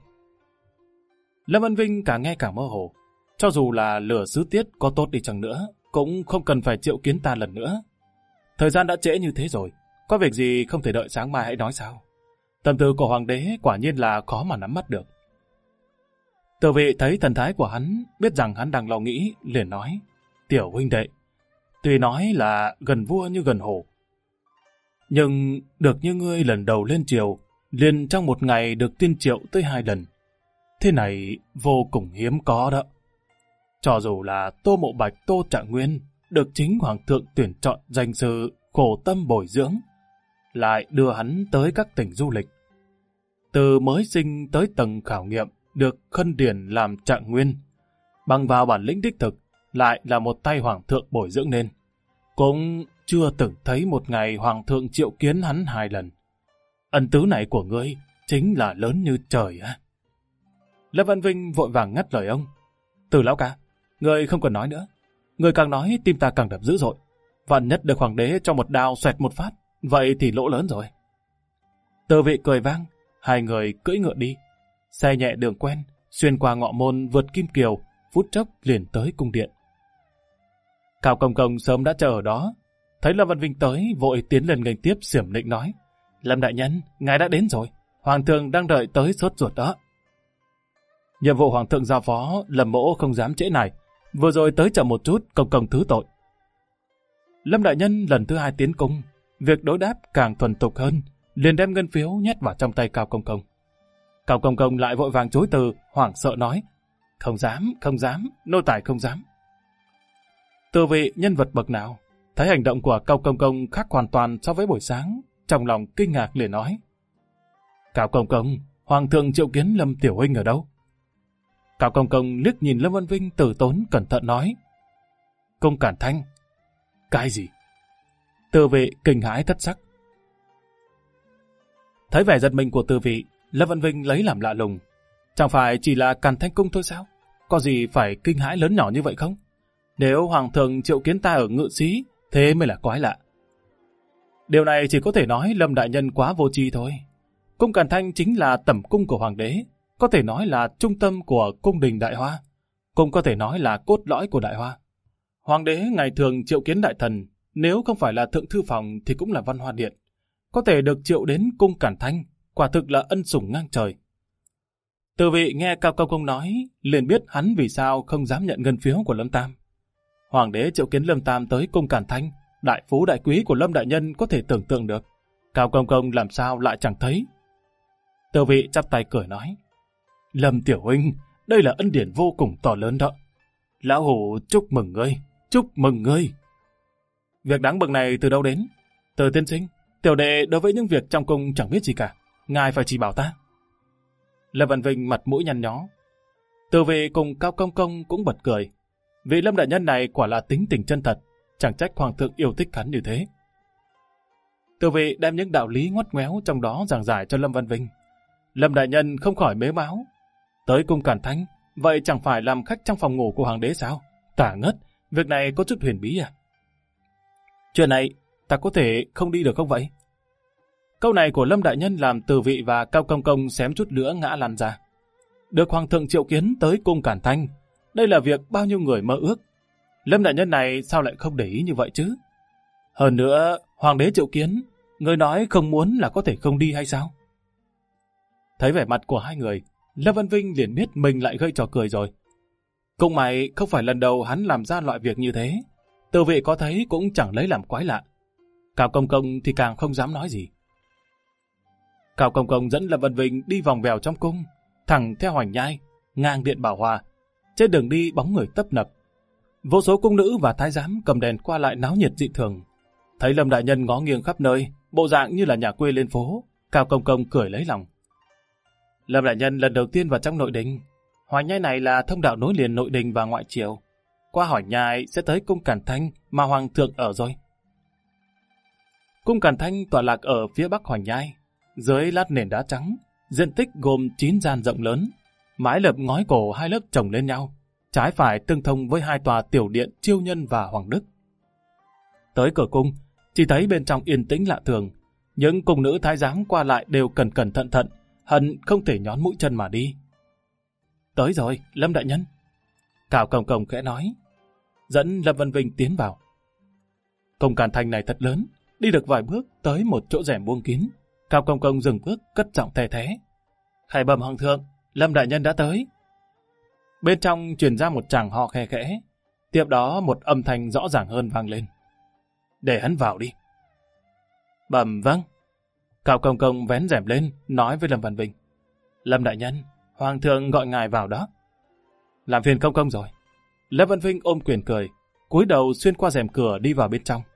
Lâm Văn Vinh càng nghe càng mơ hồ. Cho dù là lừa sứ tiết có tốt đi chăng nữa, cũng không cần phải triệu kiến ta lần nữa. Thời gian đã trễ như thế rồi, có việc gì không thể đợi sáng mai hãy nói sao? Tâm tư của hoàng đế quả nhiên là khó mà nắm bắt được. Từ Vị thấy thần thái của hắn, biết rằng hắn đang lo nghĩ, liền nói: Tiểu huynh đệ, tuy nói là gần vua như gần hổ, nhưng được như ngươi lần đầu lên triều, liền trong một ngày được tuyên triệu tới 2 lần. Thế này vô cùng hiếm có đó. Cho dù là Tô Mộ Bạch, Tô Trạng Nguyên được chính hoàng thượng tuyển chọn danh sư khổ tâm bồi dưỡng, lại đưa hắn tới các tỉnh du lịch. Từ mới sinh tới tầng khảo nghiệm được khân điển làm Trạng Nguyên, bằng vào bản lĩnh đích thực, lại là một tay hoàng thượng bồi dưỡng nên. Cũng chưa từng thấy một ngày hoàng thượng triệu kiến hắn 2 lần. Ân tứ này của ngươi chính là lớn như trời á. Lâm Văn Vinh vội vàng ngắt lời ông: Từ lão ca, ngươi không cần nói nữa. Ngươi càng nói tim ta càng đập dữ dội. Vạn nhất được hoàng đế cho một đao xoẹt một phát, vậy thì lỗ lớn rồi. Từ Vị cười vang, 2 người cưỡi ngựa đi. Xe nhẹ đường quen, xuyên qua ngọ môn vượt kim kiều, phút chốc liền tới cung điện. Cao Công Công sớm đã chờ ở đó, thấy Lâm Văn Vinh tới, vội tiến lên nghênh tiếp, xiểm nịnh nói: Lâm đại nhân, ngài đã đến rồi, hoàng thượng đang đợi tới sốt ruột đó. Nhiệm vụ hoàng thượng giao phó, Lâm mỗ không dám trễ này, vừa rồi tới chậm một chút, Công Công thứ tội. Lâm đại nhân lần thứ 2 tiến cung, việc đối đáp càng thuần thục hơn, liền đem ngân phiếu nhét vào trong tay Cao Công Công. Cao Công Công lại vội vàng chối từ, hoảng sợ nói: Không dám, nô tài không dám. Từ Vị nhân vật bậc nào, thấy hành động của Cao Công Công khác hoàn toàn so với buổi sáng, trong lòng kinh ngạc liền nói: Cao Công Công, hoàng thượng triệu kiến Lâm tiểu huynh ở đâu? Cao Công Công liếc nhìn Lâm Văn Vinh từ tốn cẩn thận nói: Cung Cản Thanh. Cái gì? Từ Vị kinh hãi thất sắc. Thấy vẻ giật mình của Từ Vị, Lâm Văn Vinh lấy làm lạ lùng. Chẳng phải chỉ là Càn Thanh cung thôi sao? Có gì phải kinh hãi lớn nhỏ như vậy không? Nếu hoàng thượng triệu kiến ta ở Ngự Xí, thế mới là quái lạ. Điều này chỉ có thể nói Lâm đại nhân quá vô tri thôi. Cung Càn Thanh chính là tẩm cung của hoàng đế, có thể nói là trung tâm của cung đình Đại Hoa, cũng có thể nói là cốt lõi của Đại Hoa. Hoàng đế ngày thường triệu kiến đại thần, nếu không phải là thượng thư phòng thì cũng là văn hoa điện. Có thể được triệu đến cung Càn Thanh, quả thực là ân sủng ngang trời. Từ Vị nghe Cao Công Công nói, liền biết hắn vì sao không dám nhận ngân phiếu của Lâm Tam. Hoàng đế triệu kiến Lâm Tam tới cung Càn Thanh, đại phú đại quý của Lâm đại nhân có thể tưởng tượng được. Cao Công Công làm sao lại chẳng thấy. Từ vị chắp tay cười nói, Lâm tiểu huynh, đây là ân điển vô cùng to lớn đó. Lão hủ chúc mừng ngươi, chúc mừng ngươi. Việc đáng mừng này từ đâu đến? Từ tiên sinh, tiểu đệ đối với những việc trong cung chẳng biết gì cả. Ngài phải chỉ bảo ta. Lâm Văn Vinh mặt mũi nhăn nhó. Từ vị cùng Cao Công Công cũng bật cười. Vị Lâm đại nhân này quả là tính tình chân thật, chẳng trách hoàng thượng yêu thích hắn như thế. Từ vị đem những đạo lý ngoắt ngoéo trong đó giảng giải cho Lâm Văn Vinh. Lâm đại nhân không khỏi mếu máo. Tới cung Càn Thanh, vậy chẳng phải làm khách trong phòng ngủ của hoàng đế sao? Tả ngất, việc này có chút huyền bí à? Chuyện này, ta có thể không đi được không vậy? Câu này của Lâm đại nhân làm Từ vị và Cao Công Công xém chút nữa ngã lăn ra. Được hoàng thượng triệu kiến tới cung Càn Thanh, đây là việc bao nhiêu người mơ ước. Lâm đại nhân này sao lại không để ý như vậy chứ? Hơn nữa, hoàng đế triệu kiến, người nói không muốn là có thể không đi hay sao? Thấy vẻ mặt của hai người, Lâm Văn Vinh liền biết mình lại gây trò cười rồi. Cũng may không phải lần đầu hắn làm ra loại việc như thế. Từ vị có thấy cũng chẳng lấy làm quái lạ. Cao Công Công thì càng không dám nói gì. Cao Công Công dẫn Lâm Văn Vinh đi vòng vèo trong cung, thẳng theo Hoành Nhai, ngang điện Bảo Hòa. Trên đường đi bóng người tấp nập. Vô số cung nữ và thái giám cầm đèn qua lại náo nhiệt dị thường. Thấy Lâm đại nhân ngó nghiêng khắp nơi, bộ dạng như là nhà quê lên phố, Cao Công Công cười lấy lòng. Lâm đại nhân lần đầu tiên vào trong nội đình. Hoành Nhai này là thông đạo nối liền nội đình và ngoại triều. Qua Hoành Nhai sẽ tới cung Càn Thanh mà hoàng thượng ở rồi. Cung Càn Thanh tọa lạc ở phía bắc Hoành Nhai, dưới lát nền đá trắng, diện tích gồm 9 gian rộng lớn, mái lợp ngói cổ hai lớp chồng lên nhau, trái phải tương thông với hai tòa tiểu điện Chiêu Nhân và Hoàng Đức. Tới cửa cung, chỉ thấy bên trong yên tĩnh lạ thường, những cung nữ thái giám qua lại đều cẩn cẩn thận thận, hận không thể nhón mũi chân mà đi. Tới rồi, Lâm đại nhân. Cao Công Công khẽ nói, dẫn Lâm Văn Vinh tiến vào. Cung Càn Thanh này thật lớn, đi được vài bước tới một chỗ rèm buông kín. Cao Công Công dừng bước cất giọng thè thé. Khải bẩm hoàng thượng, Lâm đại nhân đã tới. Bên trong truyền ra một tràng ho khe khẽ, tiếp đó một âm thanh rõ ràng hơn vang lên. Để hắn vào đi. Bẩm vâng. Cao Công Công vén rèm lên, nói với Lâm Văn Vinh. Lâm đại nhân, hoàng thượng gọi ngài vào đó. Làm phiền Công Công rồi. Lâm Văn Vinh ôm quyền cười, cúi đầu xuyên qua rèm cửa đi vào bên trong.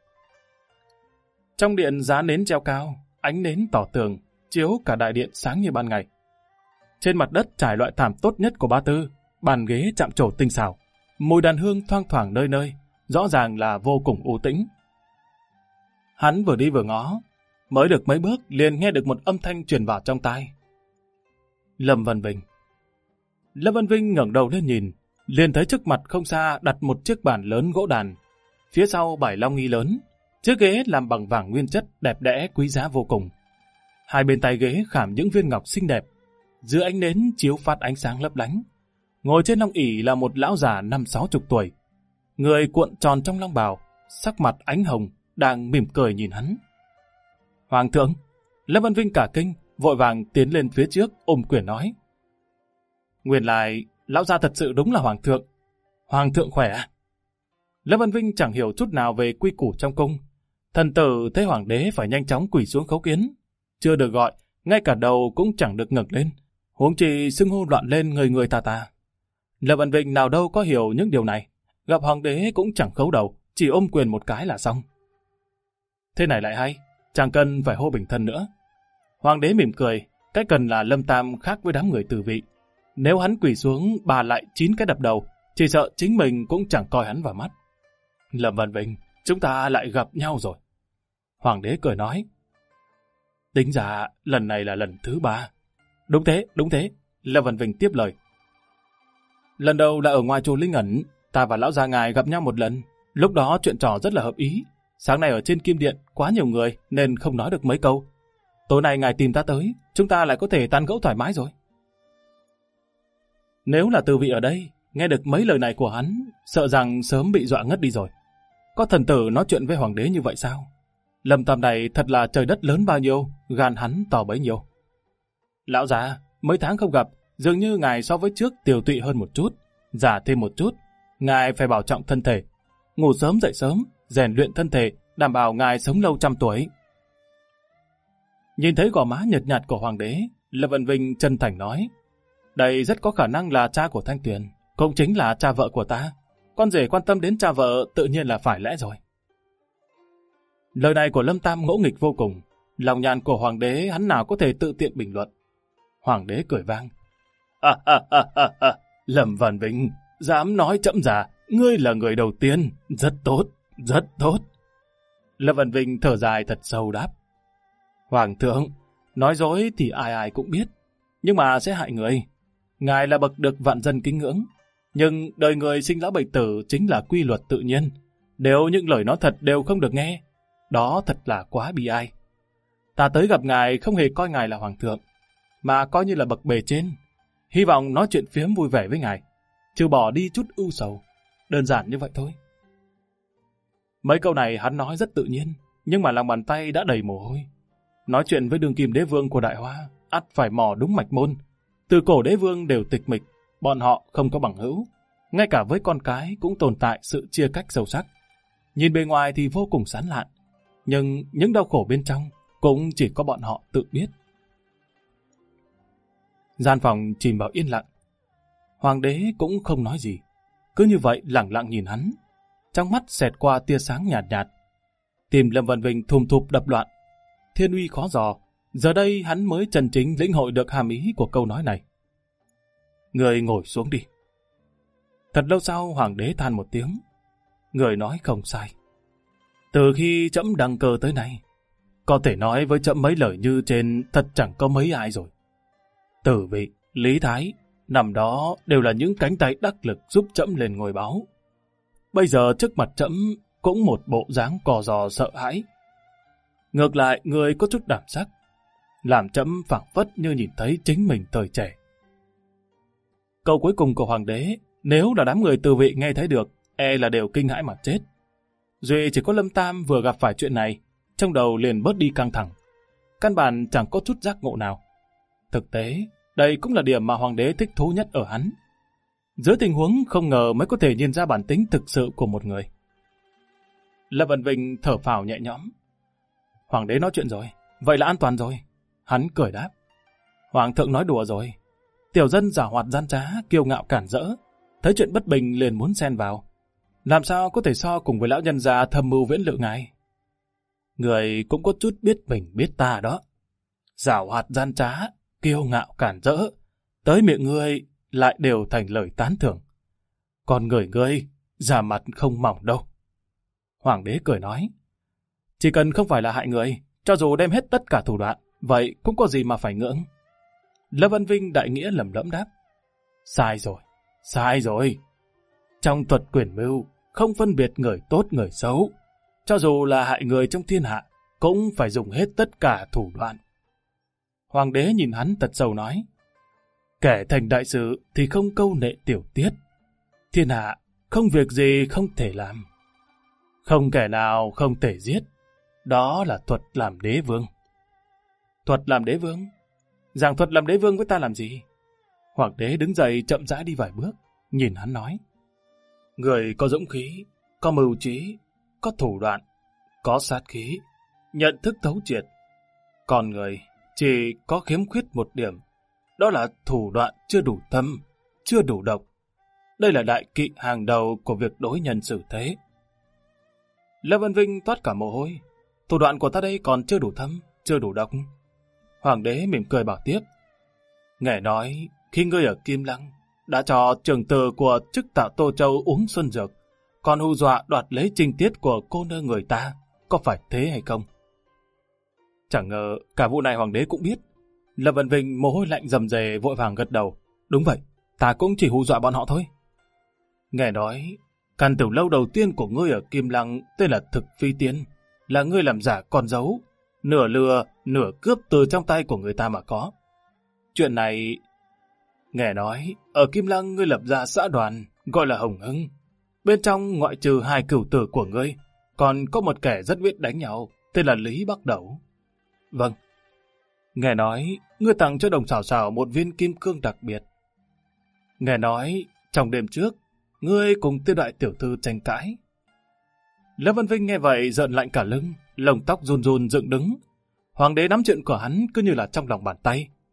Trong điện giá nến treo cao, ánh nến tỏ tường, chiếu cả đại điện sáng như ban ngày. Trên mặt đất trải loại thảm tốt nhất của Ba Tư, bàn ghế chạm trổ tinh xảo, mùi đàn hương thoang thoảng nơi nơi, rõ ràng là vô cùng u tĩnh. Hắn vừa đi vừa ngó, mới được mấy bước liền nghe được một âm thanh truyền vào trong tai. Lâm Văn Vinh. Lâm Văn Vinh ngẩng đầu lên nhìn, liền thấy trước mặt không xa đặt một chiếc bàn lớn gỗ đàn, phía sau 7 long nghi lớn, chiếc ghế làm bằng vàng nguyên chất đẹp đẽ quý giá vô cùng. Hai bên tay ghế khảm những viên ngọc xinh đẹp, dưới ánh nến chiếu phát ánh sáng lấp lánh. Ngồi trên long ỷ là một lão già 50-60 tuổi, người cuộn tròn trong long bào, sắc mặt ánh hồng, đang mỉm cười nhìn hắn. Hoàng thượng. Lâm Văn Vinh cả kinh, vội vàng tiến lên phía trước ôm quyền nói. Nguyên lai lão gia thật sự đúng là hoàng thượng. Hoàng thượng khỏe à? Lâm Văn Vinh chẳng hiểu chút nào về quy củ trong cung. Thần tử thấy hoàng đế phải nhanh chóng quỳ xuống khấu kiến, chưa được gọi, ngay cả đầu cũng chẳng được ngẩng lên, huống chi xưng hô loạn lên người người ta. Lâm Văn Vinh nào đâu có hiểu những điều này, gặp hoàng đế cũng chẳng khấu đầu, chỉ ôm quyền một cái là xong. Thế này lại hay, chẳng cần phải hô bình thân nữa. Hoàng đế mỉm cười, cái cần là Lâm Tam khác với đám người Từ vị. Nếu hắn quỳ xuống bà lại 9 cái đập đầu, chỉ sợ chính mình cũng chẳng coi hắn vào mắt. Lâm Văn Vinh, chúng ta lại gặp nhau rồi. Hoàng đế cười nói. Tính ra lần này là lần thứ 3. Đúng thế, Lâm Văn Vinh tiếp lời. Lần đầu là ở ngoài chùa Linh Ẩn, ta và lão gia ngài gặp nhau một lần, lúc đó chuyện trò rất là hợp ý. Sáng nay ở trên Kim Điện quá nhiều người nên không nói được mấy câu. Tối nay ngài tìm ta tới, chúng ta lại có thể tán gẫu thoải mái rồi. Nếu là Từ vị ở đây, nghe được mấy lời này của hắn, sợ rằng sớm bị dọa ngất đi rồi. Có thần tử nói chuyện với hoàng đế như vậy sao? Lâm Tam này thật là trời đất lớn bao nhiêu, gan hắn to bấy nhiêu. Lão già, mấy tháng không gặp, dường như ngài so với trước tiều tụy hơn một chút, già thêm một chút. Ngài phải bảo trọng thân thể, ngủ sớm dậy sớm, rèn luyện thân thể, đảm bảo ngài sống lâu 100 tuổi. Nhìn thấy gò má nhợt nhạt của hoàng đế, Lâm Vân Vinh chân thành nói, đây rất có khả năng là cha của Thanh Tuyền, cũng chính là cha vợ của ta. Con rể quan tâm đến cha vợ tự nhiên là phải lẽ rồi. Lời này của Lâm Tam ngỗ nghịch vô cùng. Lòng nhàn của hoàng đế hắn nào có thể tự tiện bình luận. Hoàng đế cười vang. Lâm Văn Vinh, dám nói chậm già, ngươi là người đầu tiên. Rất tốt, rất tốt. Lâm Văn Vinh thở dài thật sâu đáp. Hoàng thượng, nói dối thì ai ai cũng biết, nhưng mà sẽ hại người. Ngài là bậc được vạn dân kính ngưỡng, nhưng đời người sinh lão bệnh tử chính là quy luật tự nhiên. Nếu những lời nói thật đều không được nghe, đó thật là quá bi ai. Ta tới gặp ngài không hề coi ngài là hoàng thượng, mà coi như là bậc bề trên. Hy vọng nói chuyện phiếm vui vẻ với ngài, trừ bỏ đi chút ưu sầu. Đơn giản như vậy thôi. Mấy câu này hắn nói rất tự nhiên, nhưng mà lòng bàn tay đã đầy mồ hôi. Nói chuyện với đương kim đế vương của Đại Hoa, ắt phải mò đúng mạch môn. Từ cổ đế vương đều tịch mịch, bọn họ không có bằng hữu. Ngay cả với con cái cũng tồn tại sự chia cách sâu sắc. Nhìn bề ngoài thì vô cùng sán lạn, nhưng những đau khổ bên trong cũng chỉ có bọn họ tự biết. Gian phòng chìm vào yên lặng. Hoàng đế cũng không nói gì, cứ như vậy lẳng lặng nhìn hắn. Trong mắt xẹt qua tia sáng nhạt nhạt. Tim Lâm Văn Vinh thùm thụp đập loạn. Thiên uy khó dò, giờ đây hắn mới chân chính lĩnh hội được hàm ý của câu nói này. Người ngồi xuống đi. Thật lâu sau hoàng đế than một tiếng. Người nói không sai. Từ khi trẫm đăng cơ tới nay, có thể nói với trẫm mấy lời như trên thật chẳng có mấy ai rồi. Tử Vị, Lý Thái, năm đó đều là những cánh tay đắc lực giúp trẫm lên ngôi báu. Bây giờ trước mặt trẫm cũng một bộ dáng cò giò sợ hãi. Ngược lại người có chút đảm sắc, làm trẫm phảng phất như nhìn thấy chính mình thời trẻ. Câu cuối cùng của hoàng đế, nếu là đám người Từ Vị nghe thấy được, e là đều kinh hãi mà chết. Duy chỉ có Lâm Tam vừa gặp phải chuyện này, trong đầu liền bớt đi căng thẳng. Căn bản chẳng có chút giác ngộ nào. Thực tế, đây cũng là điểm mà hoàng đế thích thú nhất ở hắn. Dưới tình huống không ngờ mới có thể nhìn ra bản tính thực sự của một người. Lâm Văn Vinh thở phào nhẹ nhõm. Hoàng đế nói chuyện rồi, vậy là an toàn rồi. Hắn cười đáp. Hoàng thượng nói đùa rồi. Tiểu dân giảo hoạt gian trá, kiêu ngạo cản rỡ, thấy chuyện bất bình liền muốn xen vào. Làm sao có thể so cùng với lão nhân già thâm mưu viễn lự ngài? Người cũng có chút biết mình biết ta đó. Giảo hoạt gian trá, kiêu ngạo cản rỡ, tới miệng ngươi lại đều thành lời tán thưởng. Còn người ngươi, da mặt không mỏng đâu. Hoàng đế cười nói. Chỉ cần không phải là hại người, cho dù đem hết tất cả thủ đoạn, vậy cũng có gì mà phải ngưỡng. Lâm Văn Vinh đại nghĩa lẩm lẩm đáp. Sai rồi, sai rồi. Trong thuật quyền mưu, không phân biệt người tốt người xấu. Cho dù là hại người trong thiên hạ, cũng phải dùng hết tất cả thủ đoạn. Hoàng đế nhìn hắn thật sâu nói. Kẻ thành đại sự thì không câu nệ tiểu tiết. Thiên hạ, không việc gì không thể làm. Không kẻ nào không thể giết. Đó là thuật làm đế vương. Thuật làm đế vương? Giảng thuật làm đế vương với ta làm gì? Hoàng đế đứng dậy chậm rãi đi vài bước, nhìn hắn nói. Người có dũng khí, có mưu trí, có thủ đoạn, có sát khí, nhận thức thấu triệt. Còn người chỉ có khiếm khuyết một điểm, đó là thủ đoạn chưa đủ thâm, chưa đủ độc. Đây là đại kỵ hàng đầu của việc đối nhân xử thế. Lâm Văn Vinh toát cả mồ hôi. Thủ đoạn của ta đây còn chưa đủ thâm, chưa đủ độc. Hoàng đế mỉm cười bảo tiếp. Nghe nói, khi ngươi ở Kim Lăng, đã cho trưởng tử của chức tạo Tô Châu uống xuân dược, còn hù dọa đoạt lấy trinh tiết của cô nương người ta, có phải thế hay không? Chẳng ngờ cả vụ này hoàng đế cũng biết. Lâm Văn Vinh mồ hôi lạnh rầm rề vội vàng gật đầu. Đúng vậy, ta cũng chỉ hù dọa bọn họ thôi. Nghe nói, căn tiểu lâu đầu tiên của ngươi ở Kim Lăng tên là Thực Phi Tiên, là ngươi làm giả con dấu, nửa lừa, nửa cướp từ trong tay của người ta mà có. Chuyện này... Nghe nói, ở Kim Lăng ngươi lập ra xã đoàn, gọi là Hồng Hưng. Bên trong ngoại trừ 2 cửu tử của ngươi, còn có một kẻ rất biết đánh nhau, tên là Lý Bắc Đẩu. Vâng. Nghe nói, ngươi tặng cho Đồng Xảo Xảo một viên kim cương đặc biệt. Nghe nói, trong đêm trước, ngươi cùng Tiêu đại tiểu thư tranh cãi. Lâm Văn Vinh nghe vậy giận lạnh cả lưng, lông tóc run run dựng đứng. Hoàng đế nắm chuyện của hắn cứ như là trong lòng bàn tay,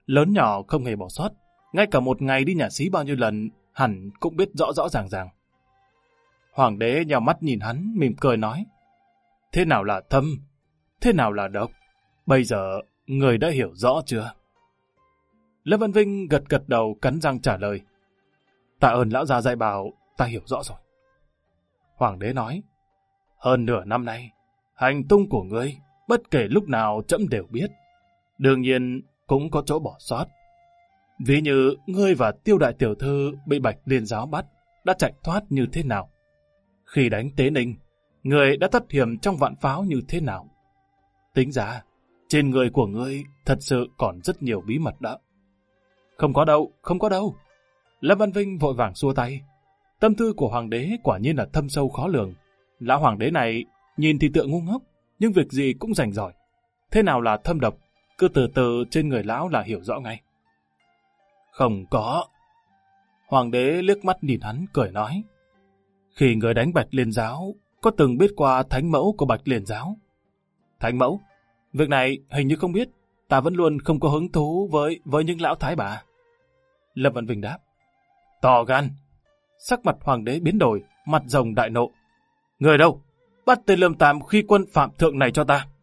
lớn nhỏ không hề bỏ sót, ngay cả một ngày đi nhà xí bao nhiêu lần, hẳn cũng biết rõ rõ ràng ràng. Hoàng đế nhào mắt nhìn hắn, mỉm cười nói, thế nào là thâm, thế nào là độc, bây giờ người đã hiểu rõ chưa? Lâm Văn Vinh gật gật đầu, cắn răng trả lời, tạ ơn lão già dạy bảo, ta hiểu rõ rồi. Hoàng đế nói, hơn nửa năm nay, hành tung của ngươi, bất kể lúc nào trẫm đều biết. Đương nhiên cũng có chỗ bỏ sót. Ví như ngươi và Tiêu đại tiểu thư bị Bạch Liên giáo bắt, đã chạy thoát như thế nào? Khi đánh Tế Ninh, ngươi đã thất hiểm trong vạn pháo như thế nào? Tính ra, trên người của ngươi thật sự còn rất nhiều bí mật đó. Không có đâu, không có đâu. Lâm Văn Vinh vội vàng xua tay. Tâm tư của hoàng đế quả nhiên là thâm sâu khó lường. Lão hoàng đế này nhìn thì tựa ngu ngốc, nhưng việc gì cũng rành giỏi. Thế nào là thâm độc, cứ từ từ trên người lão là hiểu rõ ngay. Không có. Hoàng đế liếc mắt nhìn hắn cười nói, khi người đánh Bạch Liên giáo, có từng biết qua thánh mẫu của Bạch Liên giáo? Thánh mẫu? Việc này hình như không biết, ta vẫn luôn không có hứng thú với những lão thái bà. Lâm Văn Vinh đáp, to gan. Sắc mặt hoàng đế biến đổi, mặt rồng đại nộ. Người đâu? Bắt tên Lâm Tam khi quân phạm thượng này cho ta.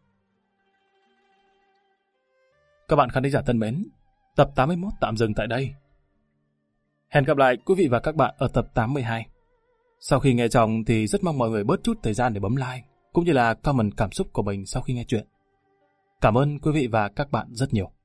Các bạn khán giả thân mến, tập 81 tạm dừng tại đây. Hẹn gặp lại quý vị và các bạn ở tập 82. Sau khi nghe xong thì rất mong mọi người bớt chút thời gian để bấm like, cũng như là comment cảm xúc của mình sau khi nghe chuyện. Cảm ơn quý vị và các bạn rất nhiều.